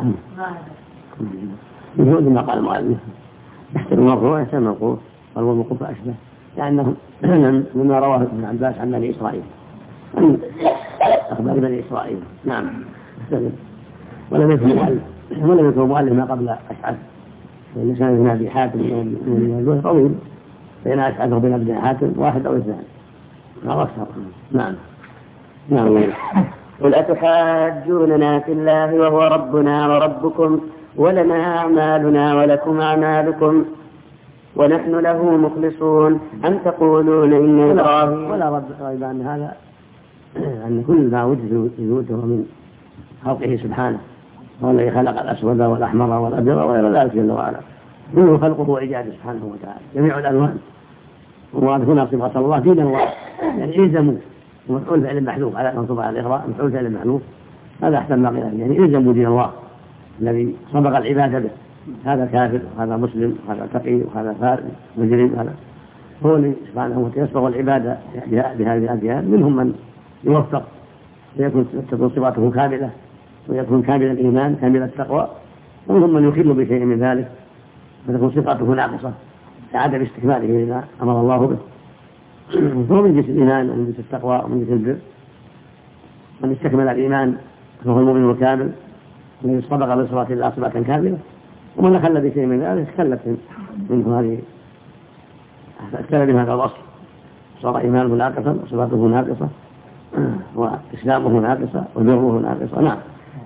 يهود ما قال المؤلف يحتمل المرفوع يحتمل الموقوف قال والموقوف أشبه لأنه مما رواه ابن عباس عن بني إسرائيل عن أخبار بني إسرائيل. نعم. ولم يكن مؤلف ما قبل أشعث لسان ابن أبي حاتم من طويل بين أشعث وبين ابن حاتم واحد أو اثنان أو أكثر. نعم. نعم. قل أتحاجوننا في الله وهو ربنا وربكم ولنا أعمالنا ولكم أعمالكم ونحن له مخلصون أن تقولون إن إبراهيم. ولا ريب أن هذا أن كل ما وجده من خلقه سبحانه هو الذي خلق الأسود والأحمر والأبيض وغير ذلك جل وعلا كله خلقه وإيجاده سبحانه وتعالى جميع الألوان. ومراد هنا صبغة الله دين الله يعني إلزموا ومفعول فعل محذوف على منصوب على الإغراء مفعول فعل محذوف هذا أحسن ما قيل يعني إلزموا دين الله الذي صبغ العبادة به. هذا كافر وهذا مسلم وهذا تقي وهذا فارغ مجرم هذا هو سبحانه وتعالى يصبغ العبادة بهذه الأديان. منهم من يوفق ويكون صفاته كاملة ويكون كامل الإيمان كامل التقوى ومنهم من يخل بشيء من ذلك فتكون صفاته ناقصة عدم استكماله لما أمر الله به. فهو من جنس الإيمان ومن جنس التقوى ومن جنس البر. من استكمل الإيمان فهو المؤمن الكامل الذي صبغ بصفات الله صفة كاملة. ومن خل بشيء من ذلك خلت منه هذه اختل من هذا الوصف صار إيمانه ناقصا وصفاته ناقصة وإسلامه ناقصة وبره ناقصة. نعم.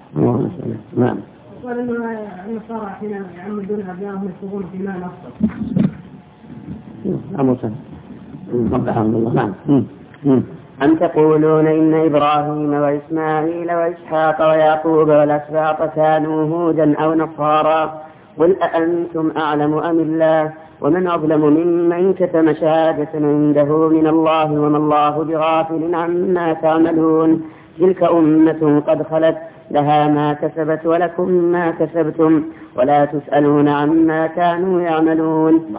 نعم. قال إنه النصارى حين يعمدون أبنائهم يصبغون في ماء أصفر. أمر سهل. ربحهم الله. نعم. أم تقولون إن إبراهيم وإسماعيل وإسحاق ويعقوب والأسباط كانوا هودا أو نصارى قل أأنتم أعلم أم الله ومن أظلم ممن كتم شهادة عنده من الله وما الله بغافل عما تعملون تلك أمة قد خلت لها ما كسبت ولكم ما كسبتم ولا تسألون عما كانوا يعملون.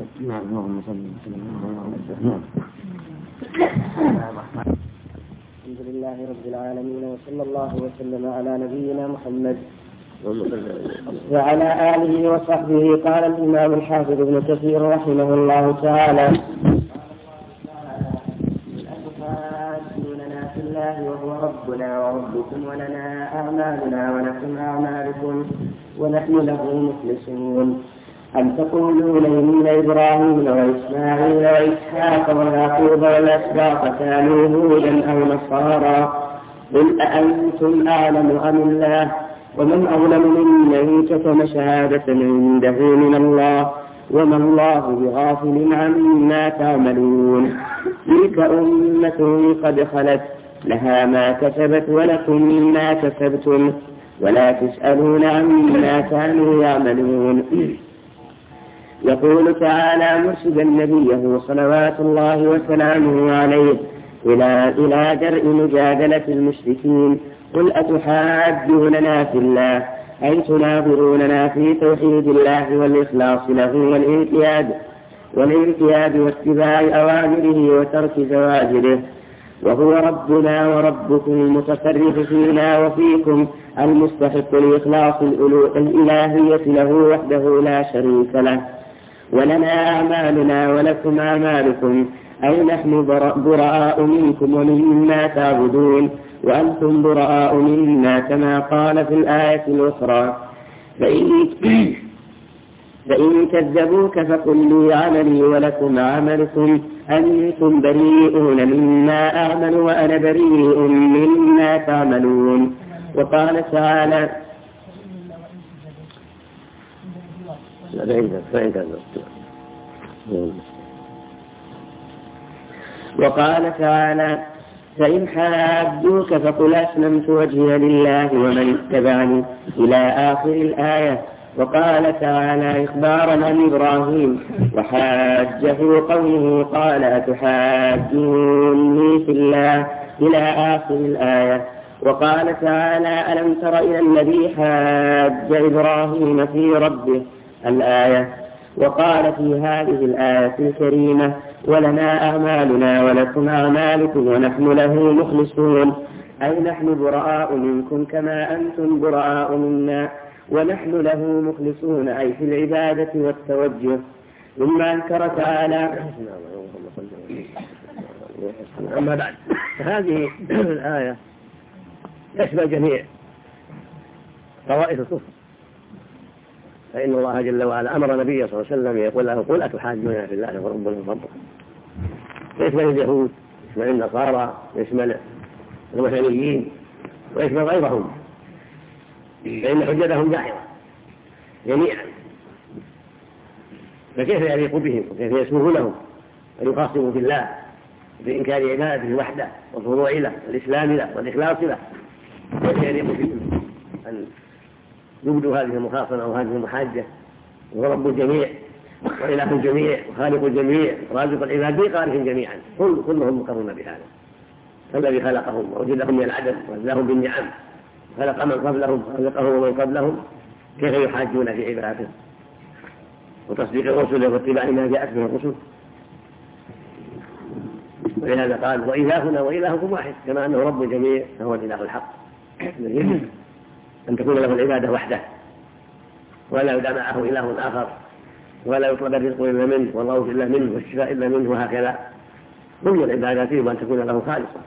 الحمد لله رب العالمين وصلى الله وسلم على نبينا محمد وعلى آله وصحبه. قال الإمام الحافظ ابن كثير رحمه الله تعالى أتحاجوننا في الله وهو ربنا وربكم ولنا أعمالنا ولكم أعمالكم ونحن له مخلصون. أم تقولون إن إبراهيم وإسماعيل وإسحاق ويعقوب والأسباط كانوا هودا أو نصارى قل أأنتم أعلم أم الله ومن أظلم ممن كتم شهادة عنده من الله وما الله بغافل عما تعملون تلك أمة قد خلت لها ما كسبت ولكم ما كسبتم ولا تسألون عما كانوا يعملون. يقول تعالى مرشدا نبيه صلوات الله وسلامه عليه إلى درء مجادلة المشركين قل أتحاجوننا في الله أي تناظروننا في توحيد الله والإخلاص له والانقياد واتباع أوامره وترك زواجره وهو ربنا وربكم المتصرف فينا وفيكم المستحق لإخلاص الإلهية له وحده لا شريك له ولنا أعمالنا ولكم أعمالكم أي نحن براء منكم ومما تعبدون وأنتم براء منا كما قال في الآية الأخرى فإن كذبوك فقل لي عملي ولكم عملكم أنتم بريئون مما أعمل وأنا بريء مما تعملون. وقال تعالى فإن حاجوك فقل أسلمت وجهي لله ومن اتبعني إلى آخر الآية. وقال تعالى إخبارا عن إبراهيم وحاجه قومه قال أتحاجوني في الله إلى آخر الآية. وقال تعالى ألم تر إلى الذي حاج إبراهيم في ربه الآية. وقال في هذه الآية الكريمة ولنا أعمالنا ولكم أعمالكم ونحن له مخلصون أي نحن براء منكم كما أنتم براء منا ونحن له مخلصون أي في العبادة والتوجه. ثم أنكر تعالى. أما بعد هذه الآية تشمل جميع طوائف الكفر فإن الله جل وعلا أمر نبيه صلى الله عليه وسلم يقول له قل أتحاجوننا في الله وربنا وربكم يشمل اليهود يشمل النصارى يشمل الوثنيين ويشمل غيرهم فإن حجتهم داحضة جميعا فكيف يليق بهم وكيف يسمح لهم أن يخاصموا بالله بإنكار عبادته وحده والخضوع له والإسلام له والإخلاص له كيف يليق بهم أن يبدو هذه المخاصمة أو هذه المحاجة وهو رب الجميع وإله الجميع وخالق الجميع رازق العباد بقارهم جميعا كلهم مقرون بهذا الذي خلقهم ووجدهم من العدم ووجدهم بالنعم خلق من قبلهم ورزقهم ومن قبلهم كيف يحاجون في عبادته وتصديق الرسل واتباع ما جاءت به الرسل. ولهذا قال وإلهنا وإلهكم واحد كما أنه رب الجميع فهو الإله الحق يجب أن تكون له العبادة وحده ولا يدعى معه إله آخر ولا يطلب الرزق إلا منه والغوث إلا منه والشفاء إلا منه وهكذا كل العبادات يجب أن تكون له خالصة.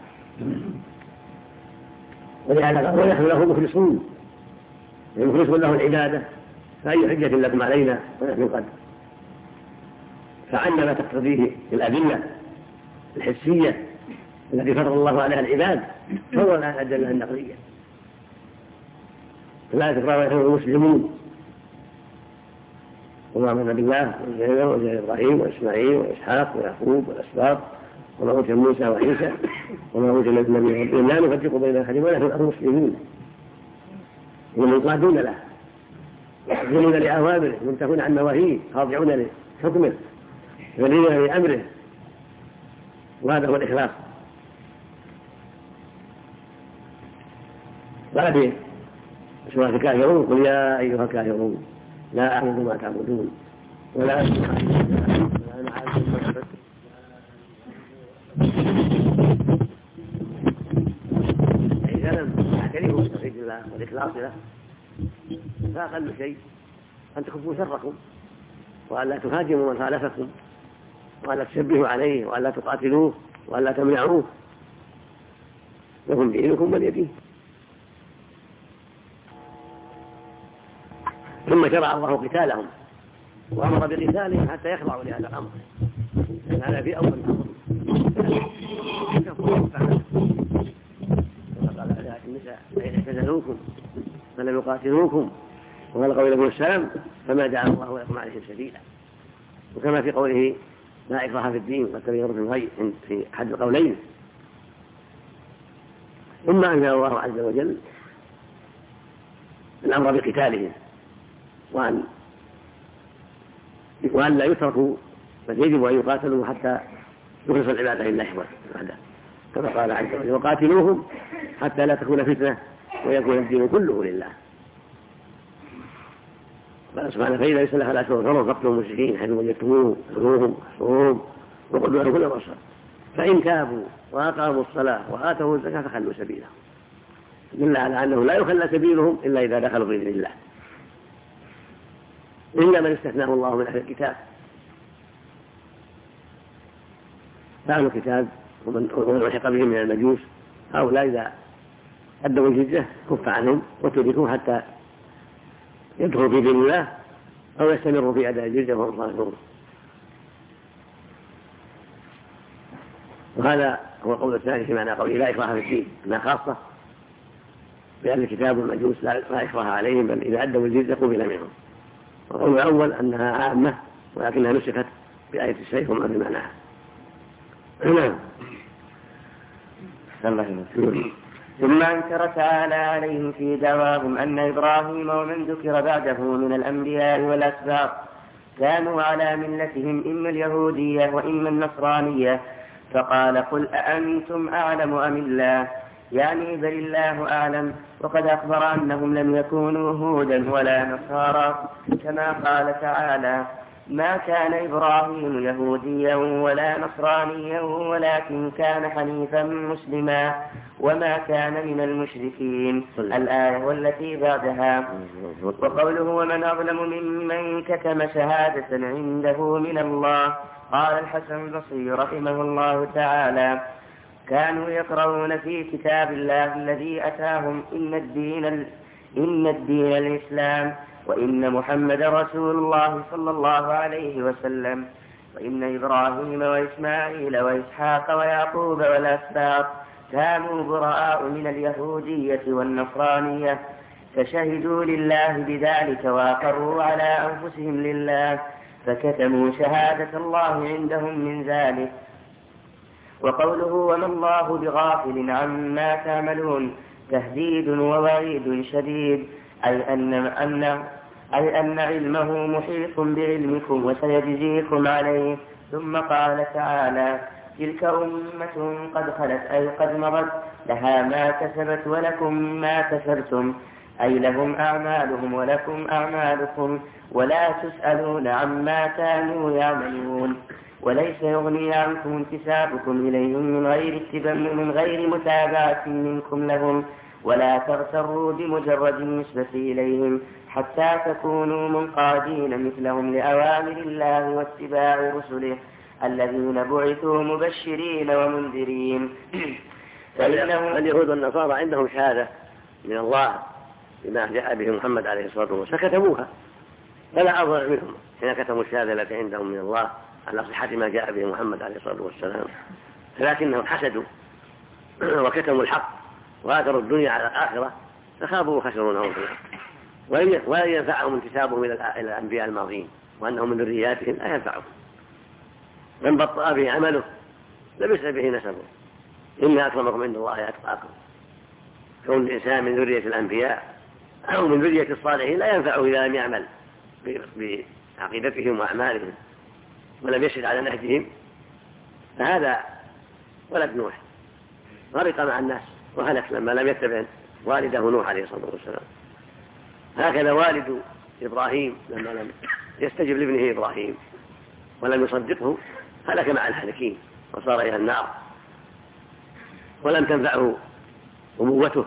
ولهذا ونحن له مخلصون المخلصون له العبادة فأي حجة لكم علينا ونحن قد فعلنا ما تقتضيه الأدلة الحسية التي فرض الله عليها العباد فهو الآن الأدلة النقلية فلا تقرأ نحن المسلمون وما من نبي الله وزير إبراهيم وإسماعيل وإسحاق ويعقوب والأسباط وما أوتي موسى وعيسى وما أوتي النبي لا نفرق بين أحد ونحن المسلمين ومنقادون له يحكمون لأوامره منتهون عن نواهيه خاضعون لحكمه ذليلون لأمره وهذا هو الإخلاص. قال في سورة الكافرون قل يا أيها الكافرون لا أعبد ما تعبدون ولا أنتم ولا أنا عابد ما عبدتم إذا لم تعترفوا بتوحيد الله والإخلاص له فأقل شيء أن تخفوا شركم وأن لا تهاجموا من خالفكم وأن لا تشبهوا عليه وأن لا تقاتلوه وأن لا تمنعوه لكم دينكم ولي دين. ثم شرع الله قتالهم وأمر بقتالهم حتى يخضعوا لهذا الأمر هذا في أول الأمر قال على النساء فإن اعتزلوكم فلم يقاتلوكم وألقوا إليكم السلام فما جعل الله لكم عليهم سبيلا. وكما في قوله لا إكراه في الدين قد تبين الرشد من الغي في أحد القولين. ثم أنزل الله عز وجل الأمر بقتالهم وأن لا يتركوا بل يجب أن يقاتلوا حتى يخلص العبادة لله وحده كما قال عز وجل وقاتلوهم حتى لا تكون فتنة ويكون الدين كله لله. قال سبحانه فإذا يسلخ الأشهر الحرم فاقتلوا المشركين حيث وجدتموهم خذوهم واحصروهم وقتلوا لهم كل مرصد فإن تابوا وأقاموا الصلاة وآتوا الزكاة فخلوا سبيلهم دل على أنه لا يخلى سبيلهم إلا إذا دخلوا بإذن الله إلا من استثناه الله من أهل الكتاب فأهل الكتاب ومن لحق بهم من المجوس هؤلاء إذا أدوا الجزية كف عنهم وتركوا حتى يدخلوا في دين الله أو يستمروا في أداء الجزية وهم صالحون. وهذا هو القول الثاني في معنى قوله لا إكراه في الدين أنها خاصة بأهل الكتاب والمجوس لا إكراه عليهم بل إذا أدوا الجزية قبل منهم. والقول الأول أنها عامة ولكنها نسخت بآية السيف وما في معناها. ثم أنكر تعالى عليهم في دعواهم أن إبراهيم ومن ذكر بعده من الأنبياء والأسباط كانوا على ملتهم إما اليهودية وإما النصرانية فقال قل أأنتم أعلم أم الله يعني بل الله أعلم وقد أخبر أنهم لم يكونوا هودا ولا نصارى كما قال تعالى ما كان إبراهيم يهوديا ولا نصرانيا ولكن كان حنيفا مسلما وما كان من المشركين الآية والتي بعدها. وقوله ومن أظلم ممن كتم شهادة عنده من الله قال الحسن البصري رحمه الله تعالى كانوا يقرؤون في كتاب الله الذي أتاهم إن الدين الإسلام وإن محمد رسول الله صلى الله عليه وسلم وإن إبراهيم وإسماعيل وإسحاق ويعقوب والأسباط كانوا براء من اليهودية والنصرانية فشهدوا لله بذلك وأقروا على أنفسهم لله فكتموا شهادة الله عندهم من ذلك. وقوله وما الله بغافل عما تعملون تهديد ووعيد شديد أي أن علمه محيط بعلمكم وسيجزيكم عليه. ثم قال تعالى تلك أمة قد خلت أي قد مضت لها ما كسبت ولكم ما كسبتم أي لهم أعمالهم ولكم أعمالكم ولا تسألون عما كانوا يعملون. وليس يغني عنكم انتسابكم إليهم من غير متابعة منكم لهم ولا تغتروا بمجرد النسبة إليهم حتى تكونوا منقادين مثلهم لأوامر الله واتباع رسله الذين بعثوا مبشرين ومنذرين. اليهود والنصارى عندهم شهادة من الله بما جاء به محمد عليه الصلاة والسلام فكتموها فلا أفضل منهم حين كتموا الشهادة التي عندهم من الله على صحة ما جاء به محمد عليه الصلاة والسلام لكنهم حسدوا وكتموا الحق وآثروا الدنيا على الآخرة فخابوا وخسروا نعوذ بالله. ولا ينفعهم انتسابهم إلى الأنبياء الماضين وأنهم من ذرياتهم، لا ينفعهم. من بطأ به عمله لبس به نسبه. إن أكرمكم عند الله أتقاكم. كون الإنسان من ذرية الأنبياء أو من ذرية الصالحين لا ينفعه إذا لم يعمل بعقيدتهم وأعمالهم ولم يشهد على نهجهم. فهذا ولد نوح غرق مع الناس وهلك لما لم يتبع والده نوح عليه الصلاة والسلام. هكذا والد إبراهيم لما لم يستجب لابنه إبراهيم ولم يصدقه هلك مع الهالكين وصار إلى النار ولم تنفعه أموته.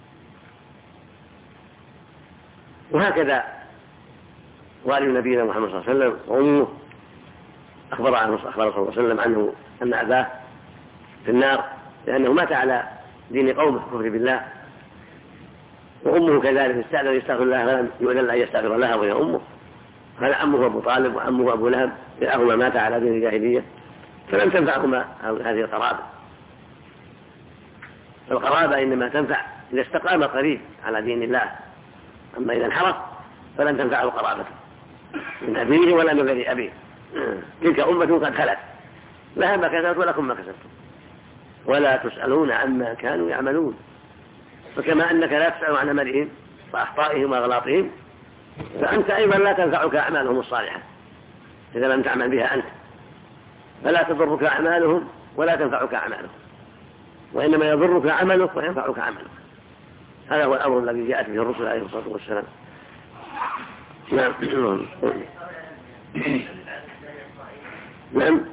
وهكذا والد نبينا محمد صلى الله عليه وسلم وأمه أخبر صلى الله عليه وسلم عنه أن أباه في النار لأنه مات على دين قومه كفر بالله، وأمه كذلك استأذن يستغفر الله فلم يؤذن أن يستغفر لها وهي أمه. هذا عمه أبو طالب وعمه أبو لهب كلاهما مات على دين الجاهلية فلم تنفعهما هذه القرابة. القرابة إنما تنفع إذا استقام قريب على دين الله، أما إذا انحرف فلن تنفعه القرابة من أبيه ولا من غير أبيه. تلك أمة قد خلت لها ما كسبت ولكم ما كسبتم ولا تسألون عما كانوا يعملون. فكما أنك لا تسأل عن عملهم وأخطائهم وأغلاطهم فأنت أيضا لا تنفعك أعمالهم الصالحة إذا لم تعمل بها أنت، فلا تضرك أعمالهم ولا تنفعك أعمالهم، وإنما يضرك عملك وينفعك عملك. هذا هو الأمر الذي جاءت به الرسل عليه الصلاة والسلام. نعم. نعم.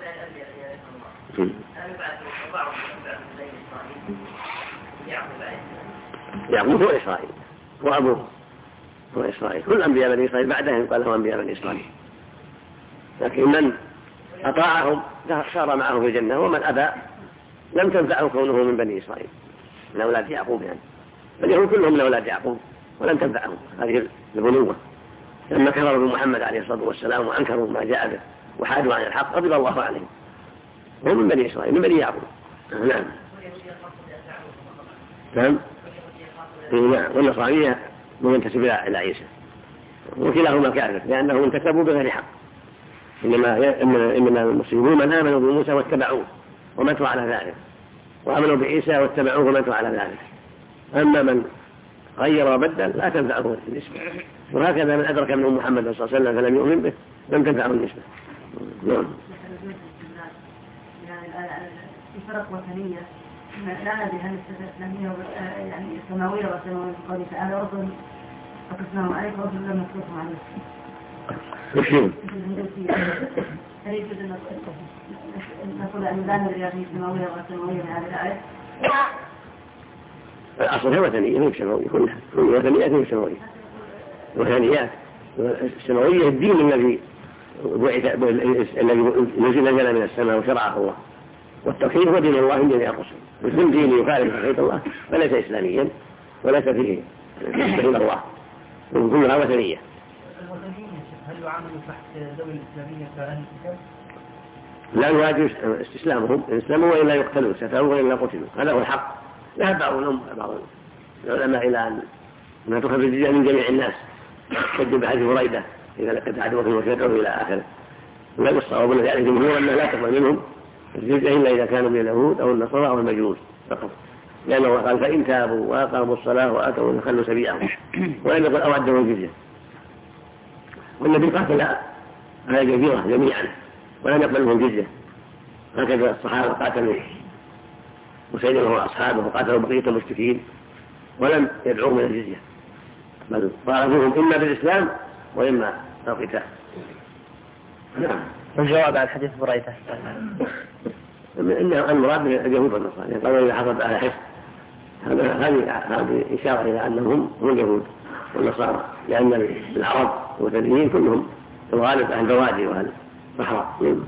يعقوب هو إسرائيل وأبوه هو إسرائيل. كل أنبياء بني إسرائيل بعدهم قال لهم أنبياء بني إسرائيل، لكن من أطاعهم صار معه في الجنة ومن أبى لم تنفعه كونه من بني إسرائيل من أولاد يعقوب يعني. فاليهود كلهم من أولاد يعقوب ولم تنفعهم هذه البنوة لما كفروا بمحمد عليه الصلاة والسلام وأنكروا ما جاء به وحادوا عن الحق غضب الله عليهم. هم من بني إسرائيل من بني يعقوب. نعم. نعم. والنصرانية منتسب إلى عيسى وكلاهما كافر لأنهم انتسبوا بغير حق. إنما المسلمون من آمنوا بموسى واتبعوه وماتوا على ذلك، وآمنوا بعيسى واتبعوه وماتوا على ذلك. أما من غير وبدل لا تنفعه النسبة. وهكذا من أدرك منهم محمد صلى الله عليه وسلم فلم يؤمن به لم تنفعه النسبة. نعم. فرق وثنية لا ندري هل الإسلامية يعني السماوية والسماوية في قوله تعالى رسل فقسناهم عليك ورسل لم نقصهم عليك. هل يجوز أن نقول أن لا ندري هذه السماوية والسماوية من هذه الآية؟ الأصل هي وثنية هي سماوية كلها، وثنيات هي سماوية وثنيات. السماوية الدين الذي نزل من السماء وشرعه الله، والتوحيد هو دين الله من جميع الرسل. وكل دين يخالف توحيد الله فليس إسلاميا وليس فيه توحيد الله، كلها وثنية. هل يعامل تحت ذوي الإسلامية كأهل الكتاب؟ لا يواجه استسلامهم إن اسلموا وإلا يقتلوا ستروا وإلا قتلوا، هذا هو الحق. ذهب بعض العلماء إلى أن تخرج الجزية من جميع الناس كذب بحديث هريرة إذا لقد عدوكم وشدعوا إلى آخره. لا الصواب الذي عليه الجمهور أنه لا تقبل منهم الجزية إلا إذا كانوا من اليهود أو النصارى أو المجوس فقط، لأن الله قال فإن تابوا وأقاموا الصلاة وآتوا فخلوا سبيلهم ولم يقل أو أدوا الجزية. والنبي قاتل على الجزيرة جميعا ولم يقبل منهم الجزية. هكذا الصحابة قاتلوا وسيدنا وأصحابه وقاتلوا بقية المشركين ولم يدعوا من الجزية، بل طالبوهم إما بالإسلام وإما القتال. نعم. الجواب على حديث بريدة إنه المراد من اليهود والنصارى قالوا إذا حصل أهل حفظ هذه إشارة إلى أنهم هم اليهود والنصارى، لأن العرب والوثنيين كلهم الغالب أهل بوادي وأهل صحراء.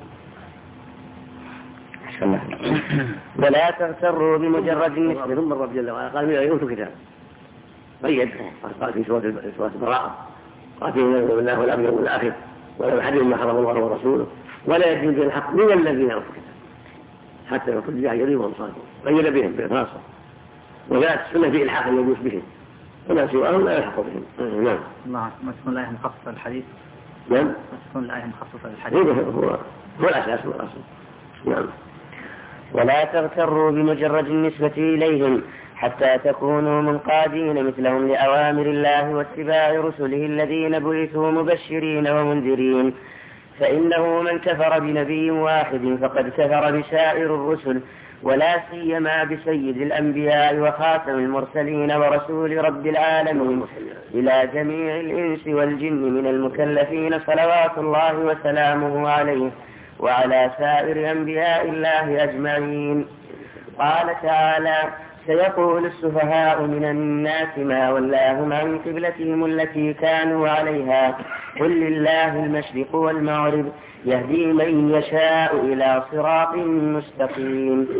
ولا تغتروا بمجرد النسبة. ثم الرب جل وعلا قال من يؤتوا كتاب قيد قال في سورة البراءة قاتلوا بالله والأبيض والآخر ولا يحرم ما حرم الله ورسوله ولا يدين بالحق من الذين أوتوا الكتاب حتى يكون الجاهلين وهم صادقون قيد بهم بالخاصة. وجاءت السنة في إلحاق المجوس بهم فلا سواهم لا يحق بهم. نعم. ما تكون الآية مخصصة للحديث. نعم. ما تكون الآية مخصصة للحديث. هو الأساس والأصل. نعم. ولا تغتروا بمجرد النسبة إليهم حتى تكونوا منقادين مثلهم لأوامر الله واتباع رسله الذين بعثوا مبشرين ومنذرين، فإنه من كفر بنبي واحد فقد كفر بسائر الرسل، ولا سيما بسيد الأنبياء وخاتم المرسلين ورسول رب العالمين إلى جميع الإنس والجن من المكلفين صلوات الله وسلامه عليه وعلى سائر أنبياء الله أجمعين. قال تعالى: سيقول السفهاء من الناس ما ولاهم عن قبلتهم التي كانوا عليها قل لله المشرق والمغرب يهدي من يشاء إلى صراط مستقيم.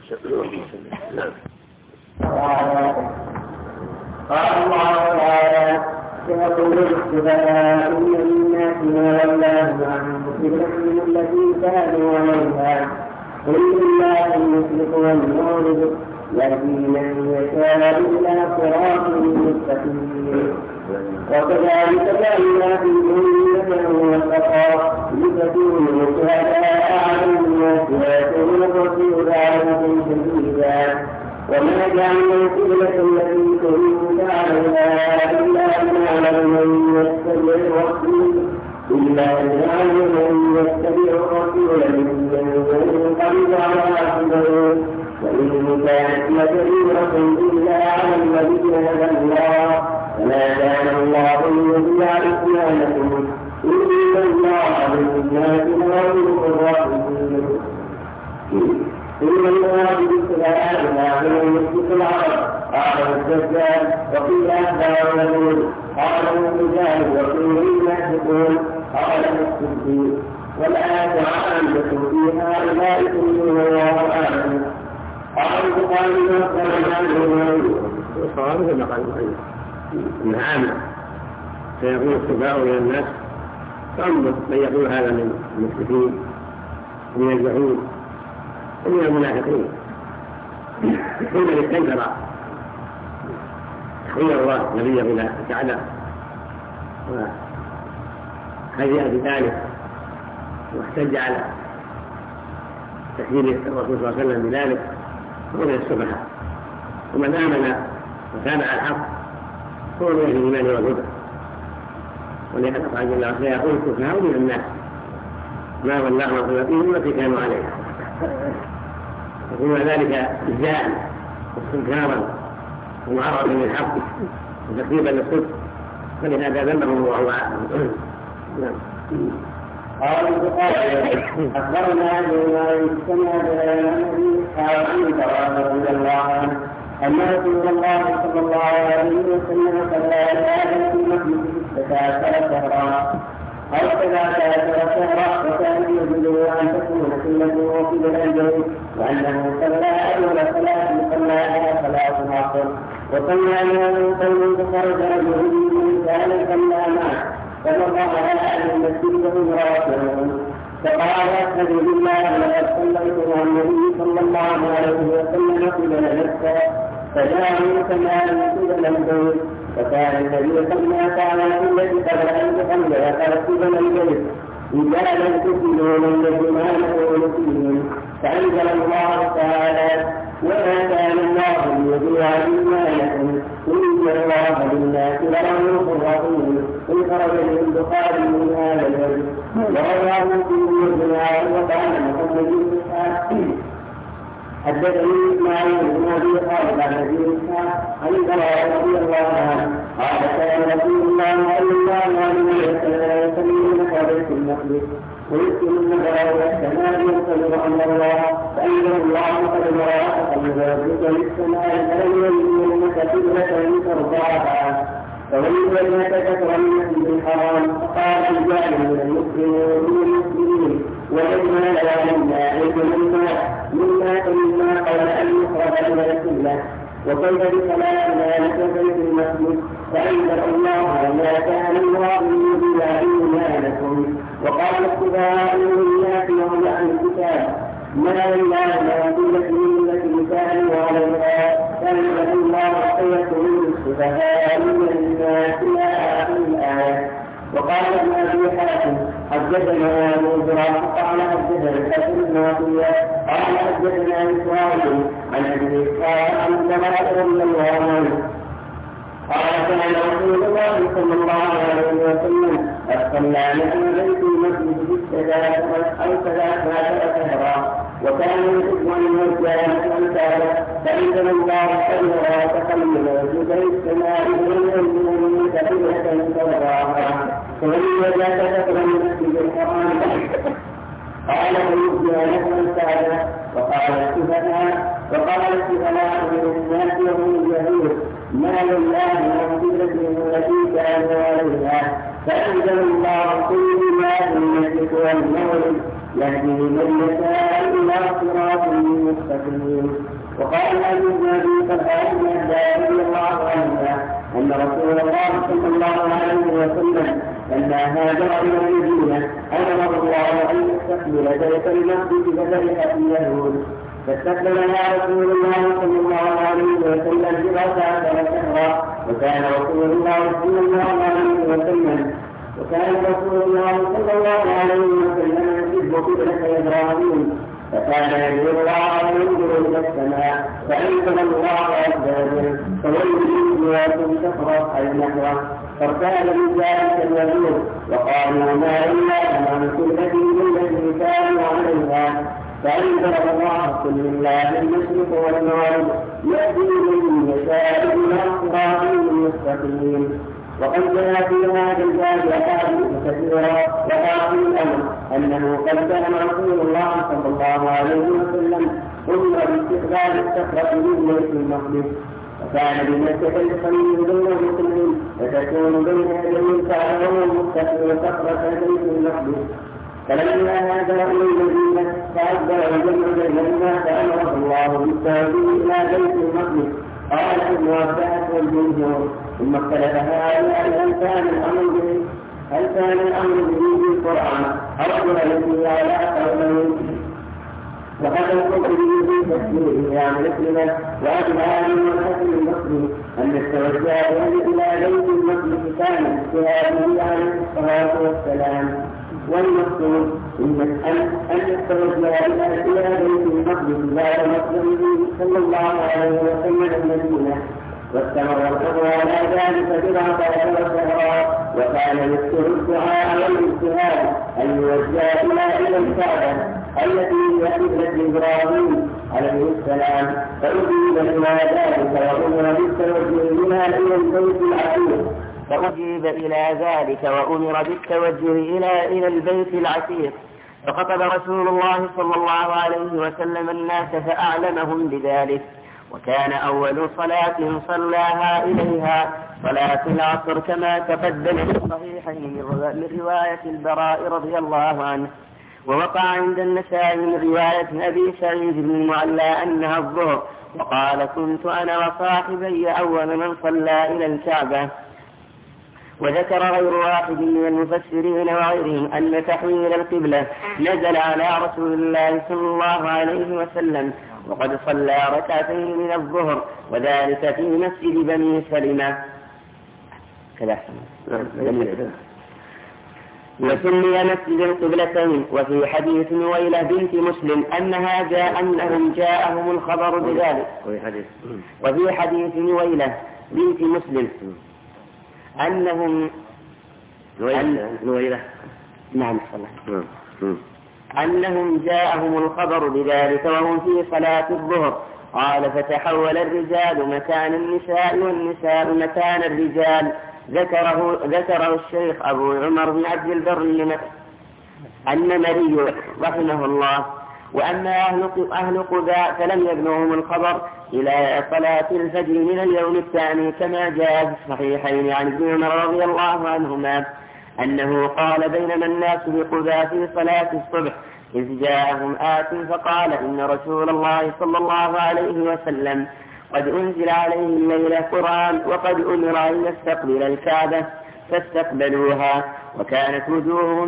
قال الله تعالى: سيقول السفهاء من الناس ما ولاهم عن قبلتهم التي كانوا عليها قل لله المشرق والمغرب يهدي من يشاء إلى صراط مستقيم. وكذلك جعلنا في ذريته وسطا لتكونوا شهداء على الناس ويكون الرسول عليكم شهيدا. وما جعلنا القبلة التي كنت عليها إلا لنعلم من يتبع الرسول ممن ينقلب على عقبيه وإن كانت لكبيرة إلا على الذين هدى الله فما كان الله ليضيع إيمانكم إن الله بالناس لرؤوف رحيم. إن الله بالسلام لا يمسك العرب قال الدجال وقيل أخبار يقول قال الرجال وقيل المحدثون قال الصديق والآية عامة في هؤلاء كلهم الله أعلم. قال البخاري والصواب كما قال البخاري إنها عامة سيكون السفهاء إلى الناس فأما من يقول هذا من المشركين ومن اليهود ومن المنافقين حين استنكر تخير الله نبيه إلى الكعبة وهيئ بذلك واحتج على تكذيب الرسول صلى الله عليه وسلم بذلك هو من السفهاء. ومن آمن وتابع الحق هو من أهل الإيمان والهدى. ولهذا قال جل وعلا سيقول السفهاء من الناس ما ولاهم عن قبلتهم التي كانوا عليها. يكون ذلك إجزاء واستنكارا ومعرضا للحق وتكذيبا للصدق فلهذا ذمهم الله أعلم. قال البخاري أخبرنا بما سمع النبي رضي الله عنه أن رسول الله صلى الله عليه وسلم صلى على في مسجد 16 شهرا أو 13 شهرا وكان يجوز أن تكون قبلته قبل البيت وأنه صلى أول صلاة صلاها صلاة العصر وصلى له قوم فخرج رجل من كان صلى معه فمر على أهل المسجد وهم راكعون فقال أشهد بالله لقد صليت مع النبي صلى الله عليه وسلم قبل مكة فجاءوا كما قبل البيت فكان النبي صلى الله عليه وسلم قبل أن تحمل قبل البيت إذا لم تكونوا من يجمعونه فيهم فأنزل الله تعالى وما كان الله ليضيع إيمانكم إن الله بالناس لرؤوف رحيم. انخرج البخاري من هذا الوجه ورواه في الجماعة وقال محمد بن إسحاق حدثني إسماعيل بن أبي خالد عن أبي إسحاق عن البراء رضي الله عنه قال كان رسول الله صلى الله عليه وسلم يصلي بيت المقدس ويسكن النظر والسماء ينتظر أمر الله فأنزل الله قد براء قبل ذلك للسماء فلم يجد لك قبلة ترضاها فولي كثر من المسجد الحرام فقال رجال من المسلمين وجدنا لنا علم مما قبل أن يخرج إلى القبلة وكيف بصلاتنا لكبيت المسجد فأنزل الله وما كان الله ليضيع إيمانكم. وقال السفهاء من الناس وهم أهل الكتاب ما لله ما قيلت من التي كانوا عليها فأنزل الله سيكون السفهاء من الناس إلى آخر الآية. وقال ابن أبي حاتم حدثنا أبو إبراهيم قال حدثنا الحسن بن عطية قال حدثنا إسرائيل عن أبي إسحاق عن جماعة رضي الله عنه قال كان رسول الله صلى الله عليه وسلم الصلى من بيت المسجد بالثلاث أو 13 شهرا وكان يحب أن يرجع الأمثال فأنزل الله خيرا تخلل جبل السماء من كبيرة ترضاها فمن وجدت كثر المسجد الحرام قال فيبدي له السعادة وقال السفهاء من الناس وهم اليهود ما لله من قبلة التي كانوا عليها فأنزل الله كل ما في المشرق والمغرب يهدي من يشاء إلى صراط مستقيم. وقال أبي النبي رضي الله عنه أن رسول الله صلى الله عليه وسلم لما هاجر إلى المدينة أمر الله أن يستقبل بيت المقدس كفرحة اليهود فاستقبلها رسول الله صلى الله عليه وسلم ب13 شهرا وكان رسول الله صلى الله عليه وسلم يحب قبلة إبراهيم فكان يدعو الله وينظر إلى السماء فأنزل الله عز وجل فولوا كفرت أي نحوه فارتاد من ذلك اليهود وقالوا ما إلا عن قبلته التي كانوا عليها فأنزل الله كل الله المشرق والمغرب يهدي من يشاء إلى صراط مستقيم. وقد جاء في هذا الباب أحاديث كثيرة وآخر الأمر أنه قد كان رسول الله صلى الله عليه وسلم أمر باستقبال الصخرة من بيت المقدس وكان بمكة الخليل بين المسلمين وتكون بين يدي الكعبة والمتقين صخرة بيت المقدس فلما هاجر إلى المدينة تعذر الجمع بينهما فأمره الله بالتوجيه إلى بيت المقدس. قال ابن عباس والجمهور ثم اختلف هؤلاء هل كان الامر به بالقران او به على قولين وقد القدر به تفسيره عن مسلمه واجمع من الحسن البصري ان التوجه الى بيت المقدس كان اجتهاده عليه الصلاه والسلام والمقصود أن التوجه إلى بيت المقدس بعد مسلمه صلى الله عليه وسلم المدينة واستمر الأمر على ذلك 14 شهرا وكان يذكر الدعاء والاجتهاد أن يوجه إلى الكعبة التي هي قبلة إبراهيم عليه السلام فأجيب إلى ذلك وأمر بالتوجه بها إلى البيت العتيق وأمر بالتوجه إلى البيت العتيق فخطب رسول الله صلى الله عليه وسلم الناس فأعلمهم بذلك. وكان أول صلاة صلاها إليها صلاة العصر كما تقدم في الصحيحين من رواية البراء رضي الله عنه. ووقع عند النسائي من رواية أبي سعيد بن المعلى أنها الظهر وقال كنت أنا وصاحبي أول من صلى إلى الكعبة. وذكر غير واحد من المفسرين وغيرهم أن تحويل القبلة نزل على رسول الله صلى الله عليه وسلم وقد صلى ركعتين من الظهر وذلك في مسجد بني سلمة كذا وسمي مسجد القبلتين. وفي حديث نويلة بنت مسلم أنهم جاءهم الخبر بذلك. وفي حديث نويلة بنت مسلم أنهم جاءهم الخبر بذلك وهم في صلاة الظهر. قال فتحول الرجال مكان النساء والنساء مكان الرجال. ذكره الشيخ أبو عمر بن عبد البر النمري رحمه الله. وأما أهل قباء فلم يبلغهم الخبر إلى صلاة الفجر من اليوم الثاني كما جاء في الصحيحين عن ابن عمر رضي الله عنهما أنه قال بينما الناس بقباء في صلاة الصبح إذ جاءهم آت فقال إن رسول الله صلى الله عليه وسلم قد أنزل عليه الليلة قرآن وقد أمر أن يستقبل الكعبة فاستقبلوها وكانت وجوههم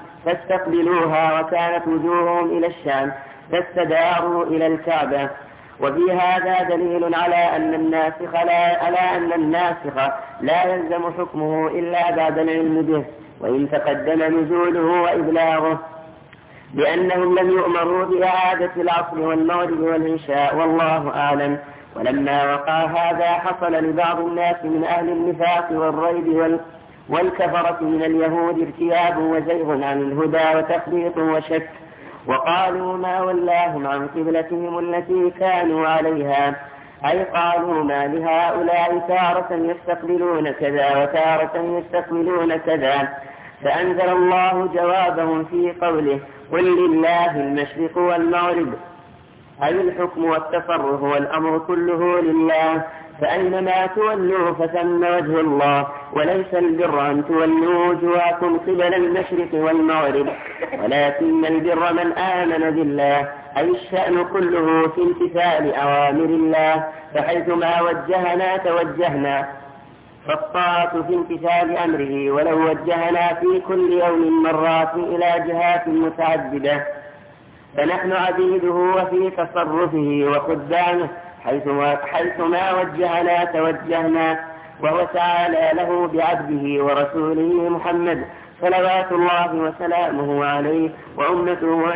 إلى الشام فاستداروا إلى الكعبة. وفي هذا دليل على أن الناسخ لا يلزم حكمه إلا بعد العلم به وإن تقدم نزوله وإبلاغه، لأنهم لم يؤمروا بإعادة العصر والمغرب والعشاء والله أعلم. ولما وقع هذا حصل لبعض الناس من أهل النفاق والريب والكفرة من اليهود ارتياب وزيغ عن الهدى وتخبيط وشك، وقالوا ما ولاهم عن قبلتهم التي كانوا عليها، أي قالوا ما لهؤلاء تارة يستقبلون كذا وتارة يستقبلون كذا، فأنزل الله جوابهم في قوله قل لله المشرق والمغرب، أي الحكم والتصرف والأمر كله لله، فأينما تولوا فثم وجه الله، وليس البر أن تولوا وجوهكم قبل المشرق والمغرب، ولكن البر من آمن بالله، أي الشأن كله في امتثال أوامر الله، فحيثما وجهنا توجهنا، فالطاعة في امتثال أمره، ولو وجهنا في كل يوم مرات إلى جهات متعددة فنحن عبيده وفي تصرفه وخدامه، حيثما وجهنا توجهنا، وهو تعالى له بعبده ورسوله محمد صلوات الله وسلامه عليه وأمته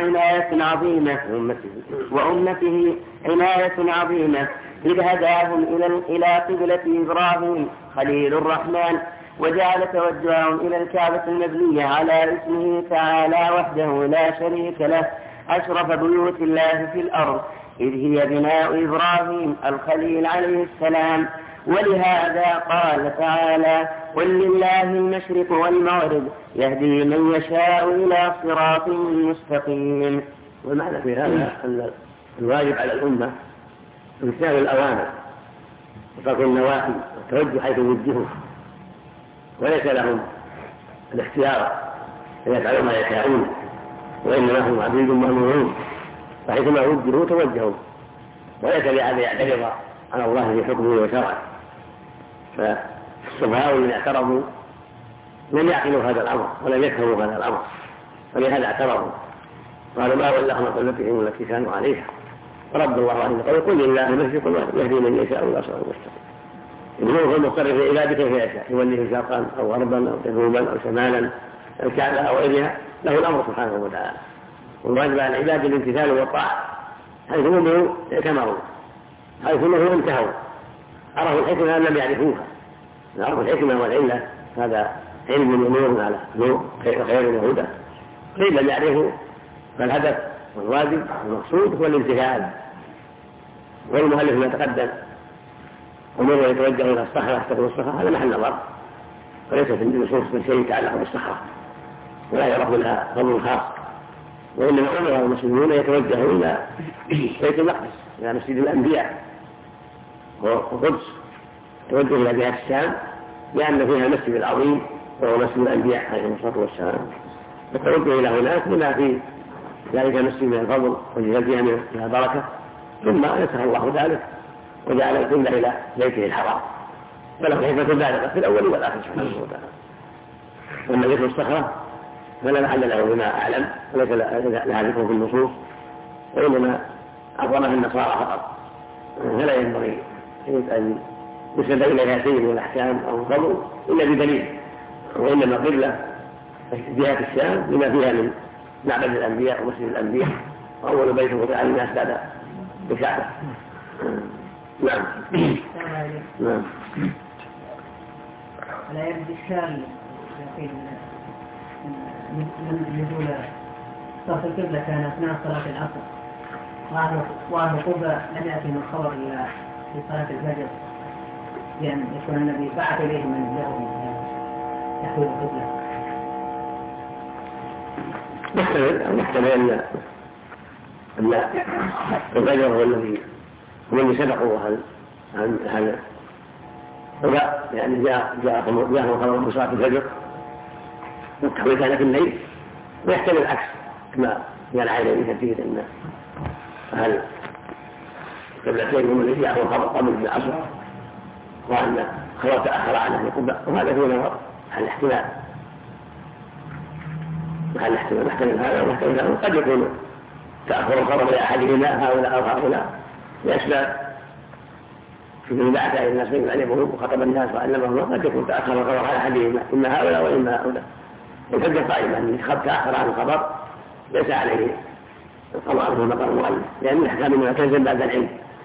عناية عظيمة إذ هداهم إلى قبلة إبراهيم خليل الرحمن، وجعل توجههم إلى الكعبة المبنية على اسمه تعالى وحده لا شريك له أشرف بيوت الله في الأرض، إذ هي بناء إبراهيم الخليل عليه السلام. ولهذا قال تعالى قل لله المشرق والمغرب يهدي من يشاء إلى صراط مستقيم. والمعنى في هذا أن الواجب على الأمة امتثال الأوامر وترك النواهي والتوجه حيث وجهوا، وليس لهم الاختيار أن يفعلوا ما يشاءون، وإنما هم عبيد مأمورون، فحيثما وجهوا توجهوا، وليس لأحد يعترض على الله في حكمه وشرعه. فالسفهاء الذين اعترضوا لم يعقلوا هذا الأمر ولم يفهموا هذا الأمر، ولهذا اعترضوا قالوا ما ولاهم عن قبلتهم التي كانوا عليها، فرد الله عليه قال قل لله المشرق والمغرب يهدي من يشاء إلى صراط مستقيم. إنه هو المضطر في عباده كيف يشاء، يوليه شرقا أو غربا أو جنوبا أو شمالا الكعبة أو غيرها، له الأمر سبحانه وتعالى. والواجب على العباد الامتثال والطاعة، حيث أمروا اعتمروا، حيث أمروا انتهوا، عرفوا الحكمة لم يعرفوها، عرفوا الحكمة والعلة، هذا علم ونور على نور خير وهدى. قيل لم يعرفوا، فالهدف والواجب والمقصود هو الامتثال. والمؤلف ما تقدم أمور يتوجه إلى الصحراء يستقبل الصحراء هذا محل نظر، وليس في النصوص من شيء يتعلق بالصحراء ولا يعرف لها فضل خاص، وإنما أمر المسلمون يتوجهوا إلى بيت المقدس إلى مسجد الأنبياء والقدس، توجه إلى جهة الشام لأن فيها المسجد العظيم وهو مسجد الأنبياء عليهم الصلاة والسلام، فالتوجه إلى هناك بما في ذلك المسجد من الفضل وجهة من البركة، ثم نسخ الله ذلك وجعل القبلة إلى بيته الحرام، فله حكمة بالغة في الأول والآخر سبحانه وتعالى. أما ذكر الصخرة فلا محل له بما أعلم، وليس لها ذكر في النصوص، وإنما أعظمها النصارى فقط، فلا ينبغي أن يسند إليها شيء من الأحكام أو الفضل إلا بدليل، وإنما قبلة جهة الشام لما فيها من معبد الأنبياء ومسجد الأنبياء، وأول بيت وضع للناس بعد الكعبة. نعم. نعم. لا يبدو الشام من نزول صرف القبلة كان أثناء صلاة العصر، وأهل قبة لم يأتهم الخبر إلى في صلاة الفجر، لأن يكون النبي بعث إليه من يهودي يحوي القبلة. محتمل أن الفجر هو الذي سبقوا هذا وجاء، يعني جاءهم خبر بصلاة الفجر والتحويل كان في الليل، ويحتمل العكس كما قال عائلة كثير أن أهل قبلتين هم الذي جاءهم خبر قبل العصر، وأن خبر تأخر عن أهل قبة، وهذا هو نظر على الاحتمال نحتمل هذا ونحتمل هذا. قد يكون تأخر الخبر لأحدهما هؤلاء أو هؤلاء، لأسباب من بعد الناس من يعلمهم وخطب الناس وعلمهم قد يكون تأخر الخبر على أحدهما إما هؤلاء وإما هؤلاء وقد قائما من تأخر عن الخبر ليس عليه القضاء في مقام المؤلف لأن الأحكام منها تنزل بعد العلم.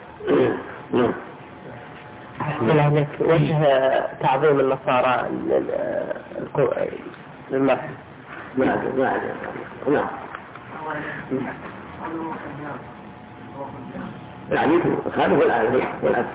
وجه تعظيم النصارى للمسح نعم. يعني خالف الآن والأب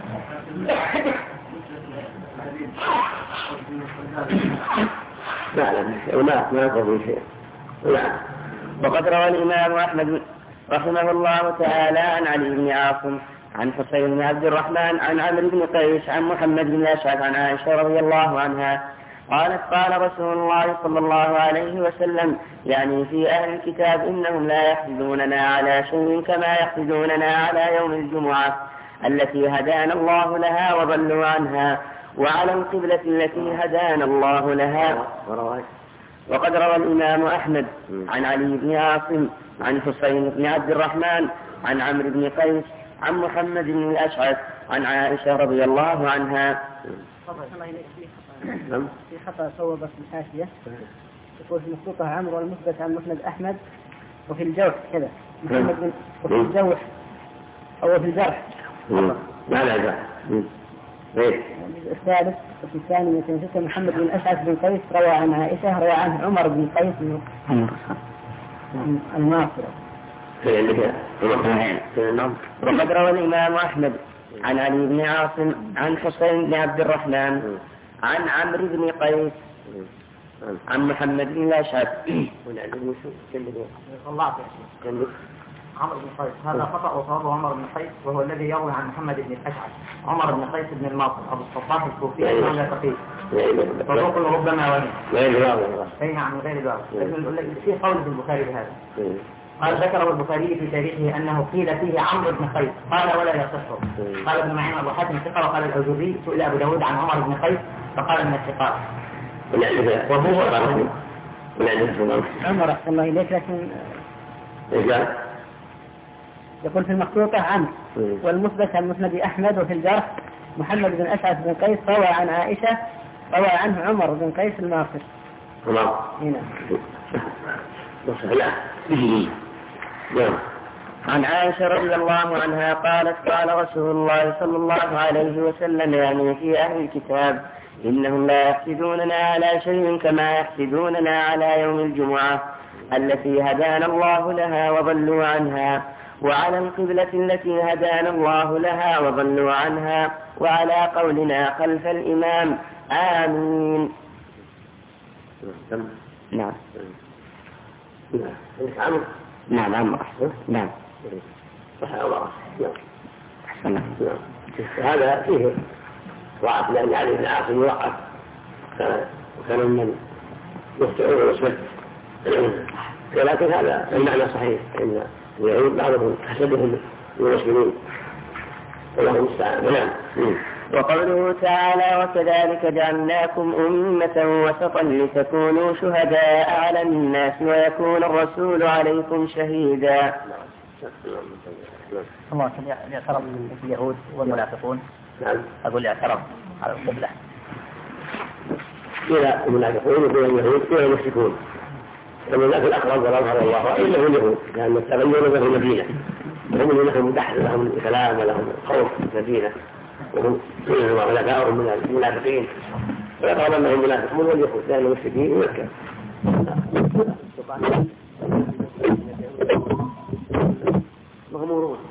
ما يقضي شيء. وقد روى الإمام أحمد رحمه الله تعالى عن علي بن عاصم عن حسين بن عبد الرحمن عن عمرو بن قيس عن محمد بن الأشعث عن عائشة رضي الله عنها قالت قال رسول الله صلى الله عليه وسلم يعني في أهل الكتاب إنهم لا يحسدوننا على شيء كما يحسدوننا على يوم الجمعة التي هدانا الله لها وضلوا عنها وعلى القبلة التي هدانا الله لها. وقد روى الإمام أحمد عن علي بن عاصم عن حسين بن عبد الرحمن عن عمرو بن قيس عن محمد بن الأشعث عن عائشة رضي الله عنها. في خطأ صوب في الحاشية يقول في مخطوطة عمرو والمثبت عن مسند أحمد وفي الجوح كذا محمد بن وفي الجوح أو في الجرح الثالث وفي الثاني يتنسى محمد بن أشعث بن قيس روى عن عائشة روى عنه عمر بن قيس الناصر. وقد روى الإمام أحمد عن علي بن عاصم عن حسين بن عبد الرحمن عن عمرو بن قيس عن محمد بن الأشعث. عمرو بن قيس هذا خطأ وصوابه عمر بن قيس وهو الذي يروي عن محمد بن الأشعث. عمر بن قيس بن الماطر أبو الصباح الكوفي أنه لا تقيس فروق ربما وهم بين عن غير ذلك لكن في قول في البخاري بهذا قال ذكره البخاري في تاريخه أنه قيل فيه عمرو بن قيس قال ولا يصح. قال ابن معين أبو حاتم ثقة وقال الأوزري سئل أبو داود عن عمر بن قيس فقال من الثقات وهو عمر أحسن الله إليك لكن يقول في المخطوطة عمرو والمثبت عن مسند أحمد وفي الجرح محمد بن أشعث بن قيس روى عن عائشة روى عنه عمر بن قيس الناصر. عن عائشة رضي الله عنها قالت قال رسول الله صلى الله عليه وسلم يعني في أهل الكتاب إنهم لا يحسدوننا على شيء كما يحسدوننا على يوم الجمعة التي هدانا الله لها وضلوا عنها وعلى القبلة التي هدانا الله لها وضلوا عنها وعلى قولنا خلف الإمام آمين. نعم هذا فيه ضعف لأن علي بن عاصم يوقف وكان من يخطئون ويصبت ولكن هذا المعنى صحيح ان اليهود بعضهم حسبهم المسلمين والله المستعان. وقوله تعالى وكذلك جعلناكم أمة وسطا لتكونوا شهداء على الناس ويكون الرسول عليكم شهيدا. الله يعترض اليهود والمنافقون. أقول يعترض على القبلة إلى المنافقون وإلى اليهود وإلى المشركون المنافق الأقرب والأظهر الله إلا هو اليهود لأن التغير له المدينة وهم اللي لهم دحر لهم الكلام ولهم خوف في المدينة وهم خلفاءهم من المنافقين ويقال أنهم منافقون واليهود لأن المشركين مكة. مغمورون.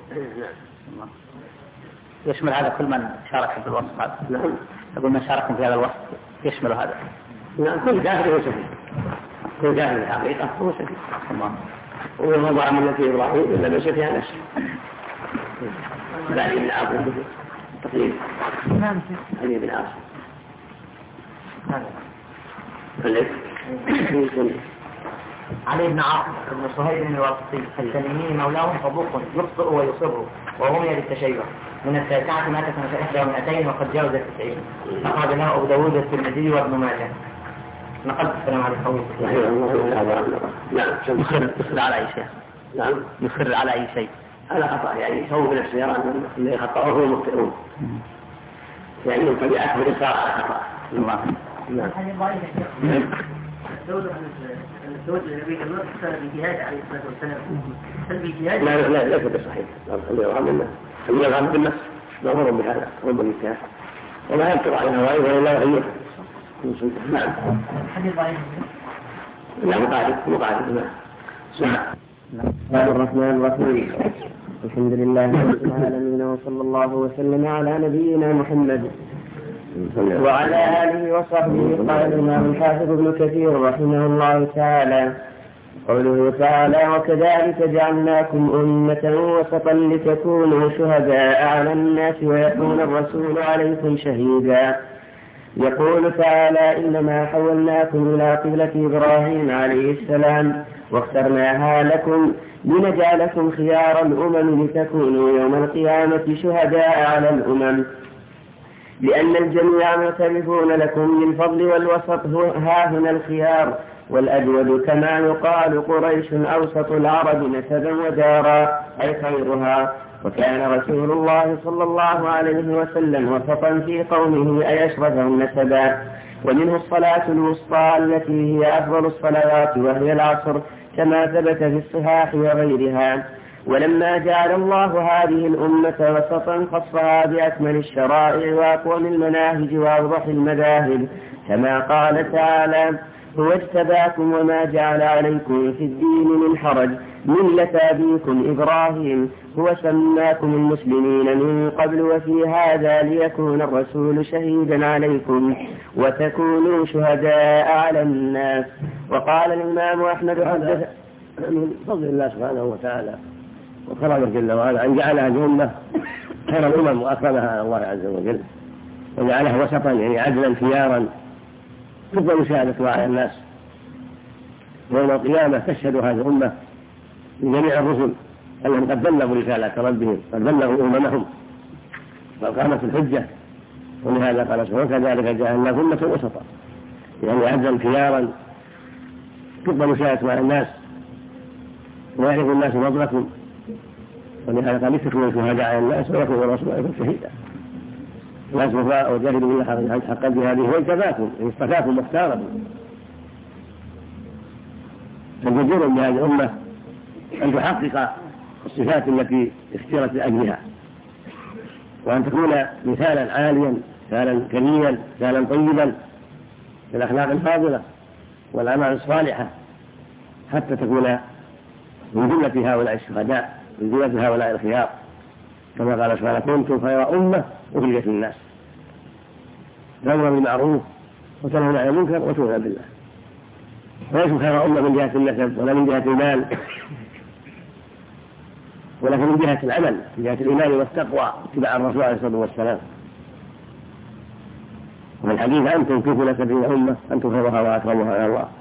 يشمل هذا كل من شارك في الوصف هذا. نعم. أقول من شارك في هذا الوصف يشمل هذا. نعم كل كافر هو سفيه. كل كافر الحقيقة هو سفيه. وهو ضع من في إبراهيم إلا من سفيه نفسه. بعد بن عاصم تقريبا. علي بن عاصم. علي بن عاصم بن صهيب الواسطي التميمي مولاه صدوق يخطئ ويصر ورمي بالتشيع من التاسعة مات سنة 1200 وقد جاوز 90. أخرج له أبو داود الترمذي وابن ماجه. نقلت السلام على القوي. نعم. يصر على أي شيء. نعم. يصر على أي شيء على خطأ، يعني يسووا بنفس السيارات اللي خطأوه المخطئون، يعني من طبيعة بالإصرار على خطأ. نعم. الزوج النبي الله اختار الجهاد عليه الصلاة والسلام، هل بالجهاد؟ لا ليس بصحيح، خليه يرغم بالنفس، نظر بهذا رب النكاح وما ينطق عن هوائه ولا يغيره. نعم. الحديث ضعيف. لا مقاعد. نعم. بسم الرحمن الرحيم. الحمد لله رب العالمين، وصلى الله وسلم على نبينا محمد وعلى آله وصحبه. قال الإمام الحافظ ابن كثير رحمه الله تعالى: قوله تعالى: وكذلك جعلناكم أمة وسطا لتكونوا شهداء على الناس ويكون الرسول عليكم شهيدا. يقول تعالى: إنما حولناكم إلى قبلة إبراهيم عليه السلام واخترناها لكم لنجعلكم خيار الأمم لتكونوا يوم القيامة شهداء على الأمم، لأن الجميع مختلفون لكم بالفضل، والوسط ها هنا الخيار، والأجود كما يقال قريش أوسط العرب نسبا ودارا أي خيرها. وكان رسول الله صلى الله عليه وسلم وسطا في قومه أي أشرفهم نسبا. ومنه الصلاة الوسطى التي هي أفضل الصلوات وهي العصر، كما ثبت في الصحاح وغيرها. ولما جعل الله هذه الأمة وسطا خصها بأكمل الشرائع وأقوم المناهج وأوضح المذاهب، كما قال تعالى: هو اجتباكم وما جعل عليكم في الدين من حرج ملة أبيكم إبراهيم هو سماكم المسلمين من قبل وفي هذا ليكون الرسول شهيدا عليكم وتكونوا شهداء على الناس. وقال الإمام أحمد هذا من فضل الله سبحانه وتعالى وكرمه جل وعلا أن جعلها الأمة خير الأمم وأكرمها على الله عز وجل، وجعلها وسطا يعني عدلا خيارا تقبل شهادتها على الناس. يوم القيامة تشهد هذه الأمة لجميع الرسل أنهم قد بلغوا رسالة ربهم، قد بلغوا أممهم فقامت الحجة. ولهذا قال سبحانه: كذلك جعلناكم أمة وسطا، يعني عدلا خيارا تقبل شهادتها على الناس ويعرف الناس فضلكم. ولهذا قال: لتكونوا شهداء على الناس ويكون الرسول عليكم شهيدا. لا سوف وجاهدوا بالله حق جهاده واجتباكم، يعني اصطفاكم واختاركم. فالجدير بهذه الأمة أن تحقق الصفات التي اختيرت لأجلها، وأن تكون مثالا عاليا، مثالا كريما، مثالا طيبا في الأخلاق الفاضلة والأعمال الصالحة، حتى تكون من جملة هؤلاء الشهداء، من جملة هؤلاء الخيار، كما قال سبحانه: كنتم خير أمة أخرجت للناس تأمرون بالمعروف وتنهون عن المنكر وتؤمنون بالله. وليسوا خير أمة من جهة النسب ولا من جهة المال، ولكن من جهة العمل، من جهة الإيمان والتقوى اتباع الرسول عليه الصلاة والسلام. وفي الحديث: أنتم كيف نسبين أمة أنتم خيرها وأكرمها على الله.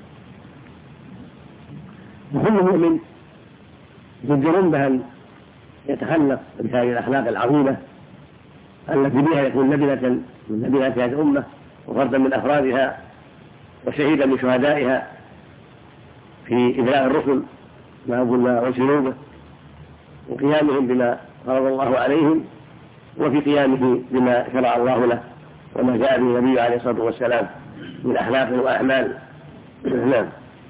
وكل مؤمن جدير بأن يتخلق بهذه الأخلاق العظيمة التي بها يكون لبنة من لبنات هذه الأمة وفردا من أفرادها وشهيدا لشهدائها في إبلاغ الرسل ما قلنا وانشروا به، وقيامهم بما فرض الله عليهم، وفي قيامه بما شرع الله له وما جاء به النبي عليه الصلاة والسلام من أخلاق وأعمال. نعم.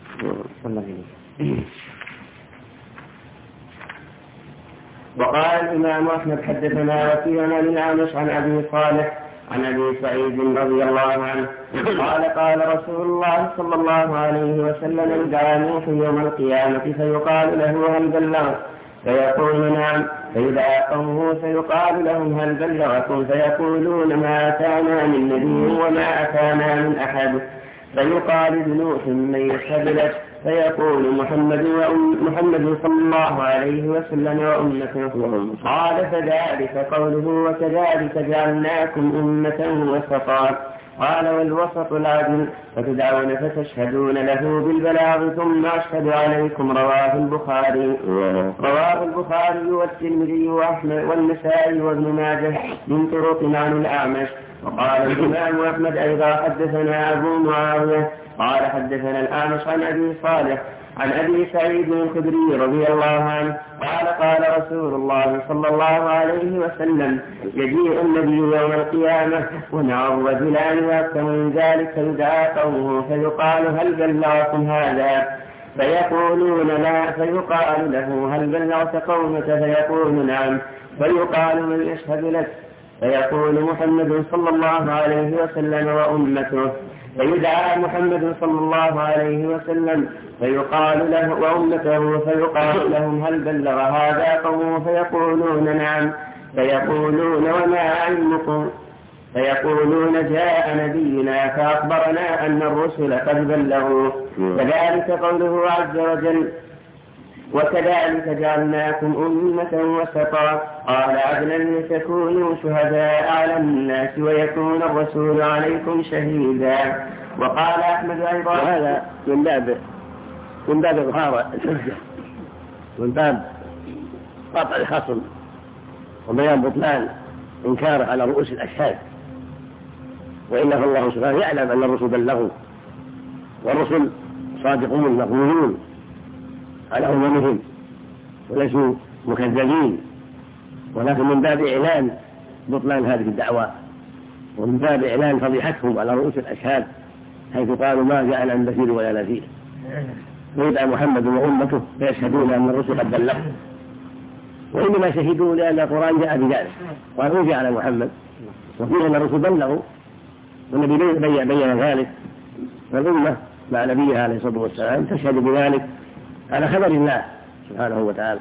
وقال الإمام أحمد: حدثنا وكيعنا للأعمش عن أبي صالح عن أبي سعيد رضي الله عنه قال: قال رسول الله صلى الله عليه وسلم: يدعى نوح يوم القيامة فيقال له: هل بلغت؟ فيقول: نعم. فيدعى قومه فيقال لهم: هل بلغكم؟ فيقولون: ما أتانا من نبي وما أتانا من أحد. فيقال لنوح: من يشهد لك؟ فيقول: محمد صلى الله عليه وسلم وأمته. قال: فذلك قوله: وكذلك جعلناكم أمة وسطا. قال: والوسط العدل، فتدعون فتشهدون له بالبلاغ ثم أشهد عليكم. رواه البخاري والترمذي وأحمد والنسائي وابن ماجه من طرق عن الأعمش. وقال الإمام أحمد أيضا: حدثنا أبو معاوية قال: حدثنا الأعمش عن أبي صالح عن أبي سعيد الخدري رضي الله عنه قال رسول الله صلى الله عليه وسلم: يجيء النبي يوم القيامة ومعه رجلان وأكثر من ذلك فيدعى قومه فيقال: هل بلغكم هذا؟ فيقولون لا. فيقال له: هل بلغت قومك؟ فيقول: نعم. فيقال: من يشهد لك؟ فيقول: محمد صلى الله عليه وسلم وأمته. فيدعى محمد صلى الله عليه وسلم فيقال له وأمته فيقال لهم: هل بلغ هذا قومه؟ فيقولون: نعم. فيقولون: وما علمكم؟ فيقولون: جاء نبينا فأخبرنا أن الرسل قد بلغوا. كذلك قوله عز وجل: وكذلك جعلناكم أمة وسطا قال: عدلا لتكونوا شهداء على الناس ويكون الرسول عليكم شهيدا. وقال أحمد أيضا: وهذا من باب إظهار الحجة ومن باب قطع الخصم وبيان بطلان إنكاره على رؤوس الأشهاد، وإنه الله سبحانه يعلم أن الرسل بلغوا، والرسل صادقون مقبولون على أممهم وليسوا مكذبين، ولكن من باب إعلان بطلان هذه الدعوة ومن باب إعلان فضيحتهم على رؤوس الأشهاد حيث قالوا: ما جاءنا من بشير ولا نذير. ويدعى محمد وأمته فيشهدون أن الرسل قد بلغوا، وإنما شهدوا لأن القرآن جاء بذلك وأن أوحي على محمد وفيه أن الرسل بلغوا، والنبي بين ذلك، فالأمة مع نبيها عليه الصلاة والسلام تشهد بذلك على خبر الله سبحانه وتعالى.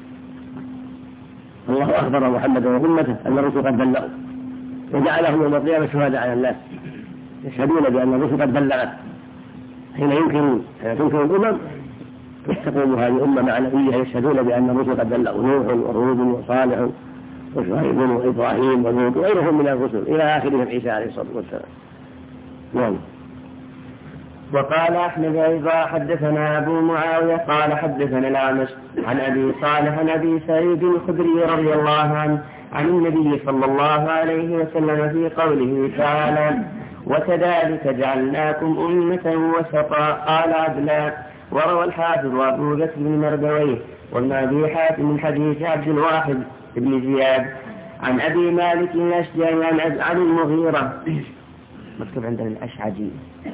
الله أخبر محمد وأمته أن الرسل قد بلغوا وجعلهم يوم القيامة شهداء على الناس، يشهدون بأن الرسل قد بلغت. حين تنكر الأمم تقوم هذه الأمة مع نبيها يشهدون بأن الرسل قد بلغوا: نوح وهود وصالح وشعيب وإبراهيم ولوط وغيرهم من الرسل إلى آخرهم عيسى عليه الصلاة والسلام. نعم. وقال أحمد أيضا: حدثنا أبو معاوية قال حدثنا الأعمش عن أبي صالح عن أبي سعيد الخدري رضي الله عنه عن النبي صلى الله عليه وسلم في قوله تعالى: وكذلك جعلناكم أمة وسطا قال: عدلا. وروى الحافظ أبو بكر بن مردويه وابن أبي حاتم من حديث عبد الواحد بن زياد عن أبي مالك الأشجعي عن المغيرة، مكتوب عندنا الأشعجي،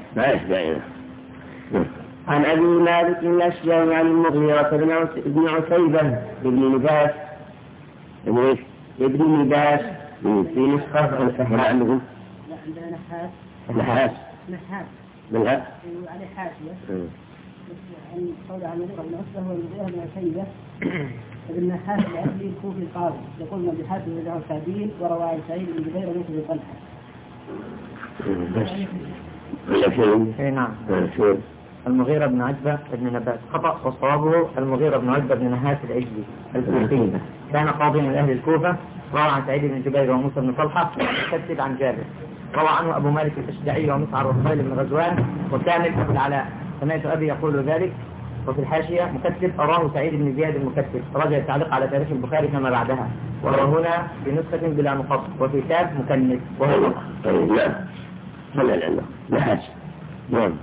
عن أبي مالك الأشجعي عن المغيرة بن عتيبة بن نباس ابن نباس في نسخة السهرة عندهم نحاس عليه حاشية عن قول عن المغيرة بن عتبة والمغيرة بن عتيبة ابن نحاس الأهلي الكوفي القاضي يقول: من بحاتم بن عتابين وروى عن سعيد بن جبير بن طلحة. نعم. المغيرة بن عتبة بن نباس خطأ، وصوابه المغيرة بن عتبة بن نحاس العجلي الكوفي، كان قاضيا من أهل الكوفة، روى عن سعيد بن جبير وموسى بن طلحة وكتب عن جابر، روى عنه أبو مالك الأشجعي ومسعر والخيل بن غزوان وكامل أبو العلاء. سمعت أبي يقول ذلك. وفي الحاشية مكتب: أراه سعيد بن زياد المكتب، رجع التعليق على تاريخ البخاري كما بعدها، وهو هنا بنسخة بلا نقط، وفي كتاب مكنس وهو لا صلى الله نحاس. نعم.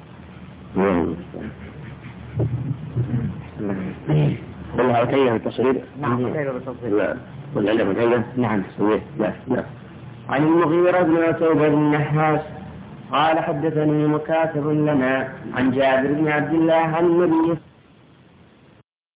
والله عتيبة بالتصريف. نعم عتيبة بالتصريف. لا والعلم عتيبة. نعم. لا. عن المغيرة بن عتيبة بن نحاس قال: حدثني مكاتب لنا عن جابر بن عبد الله عن النبي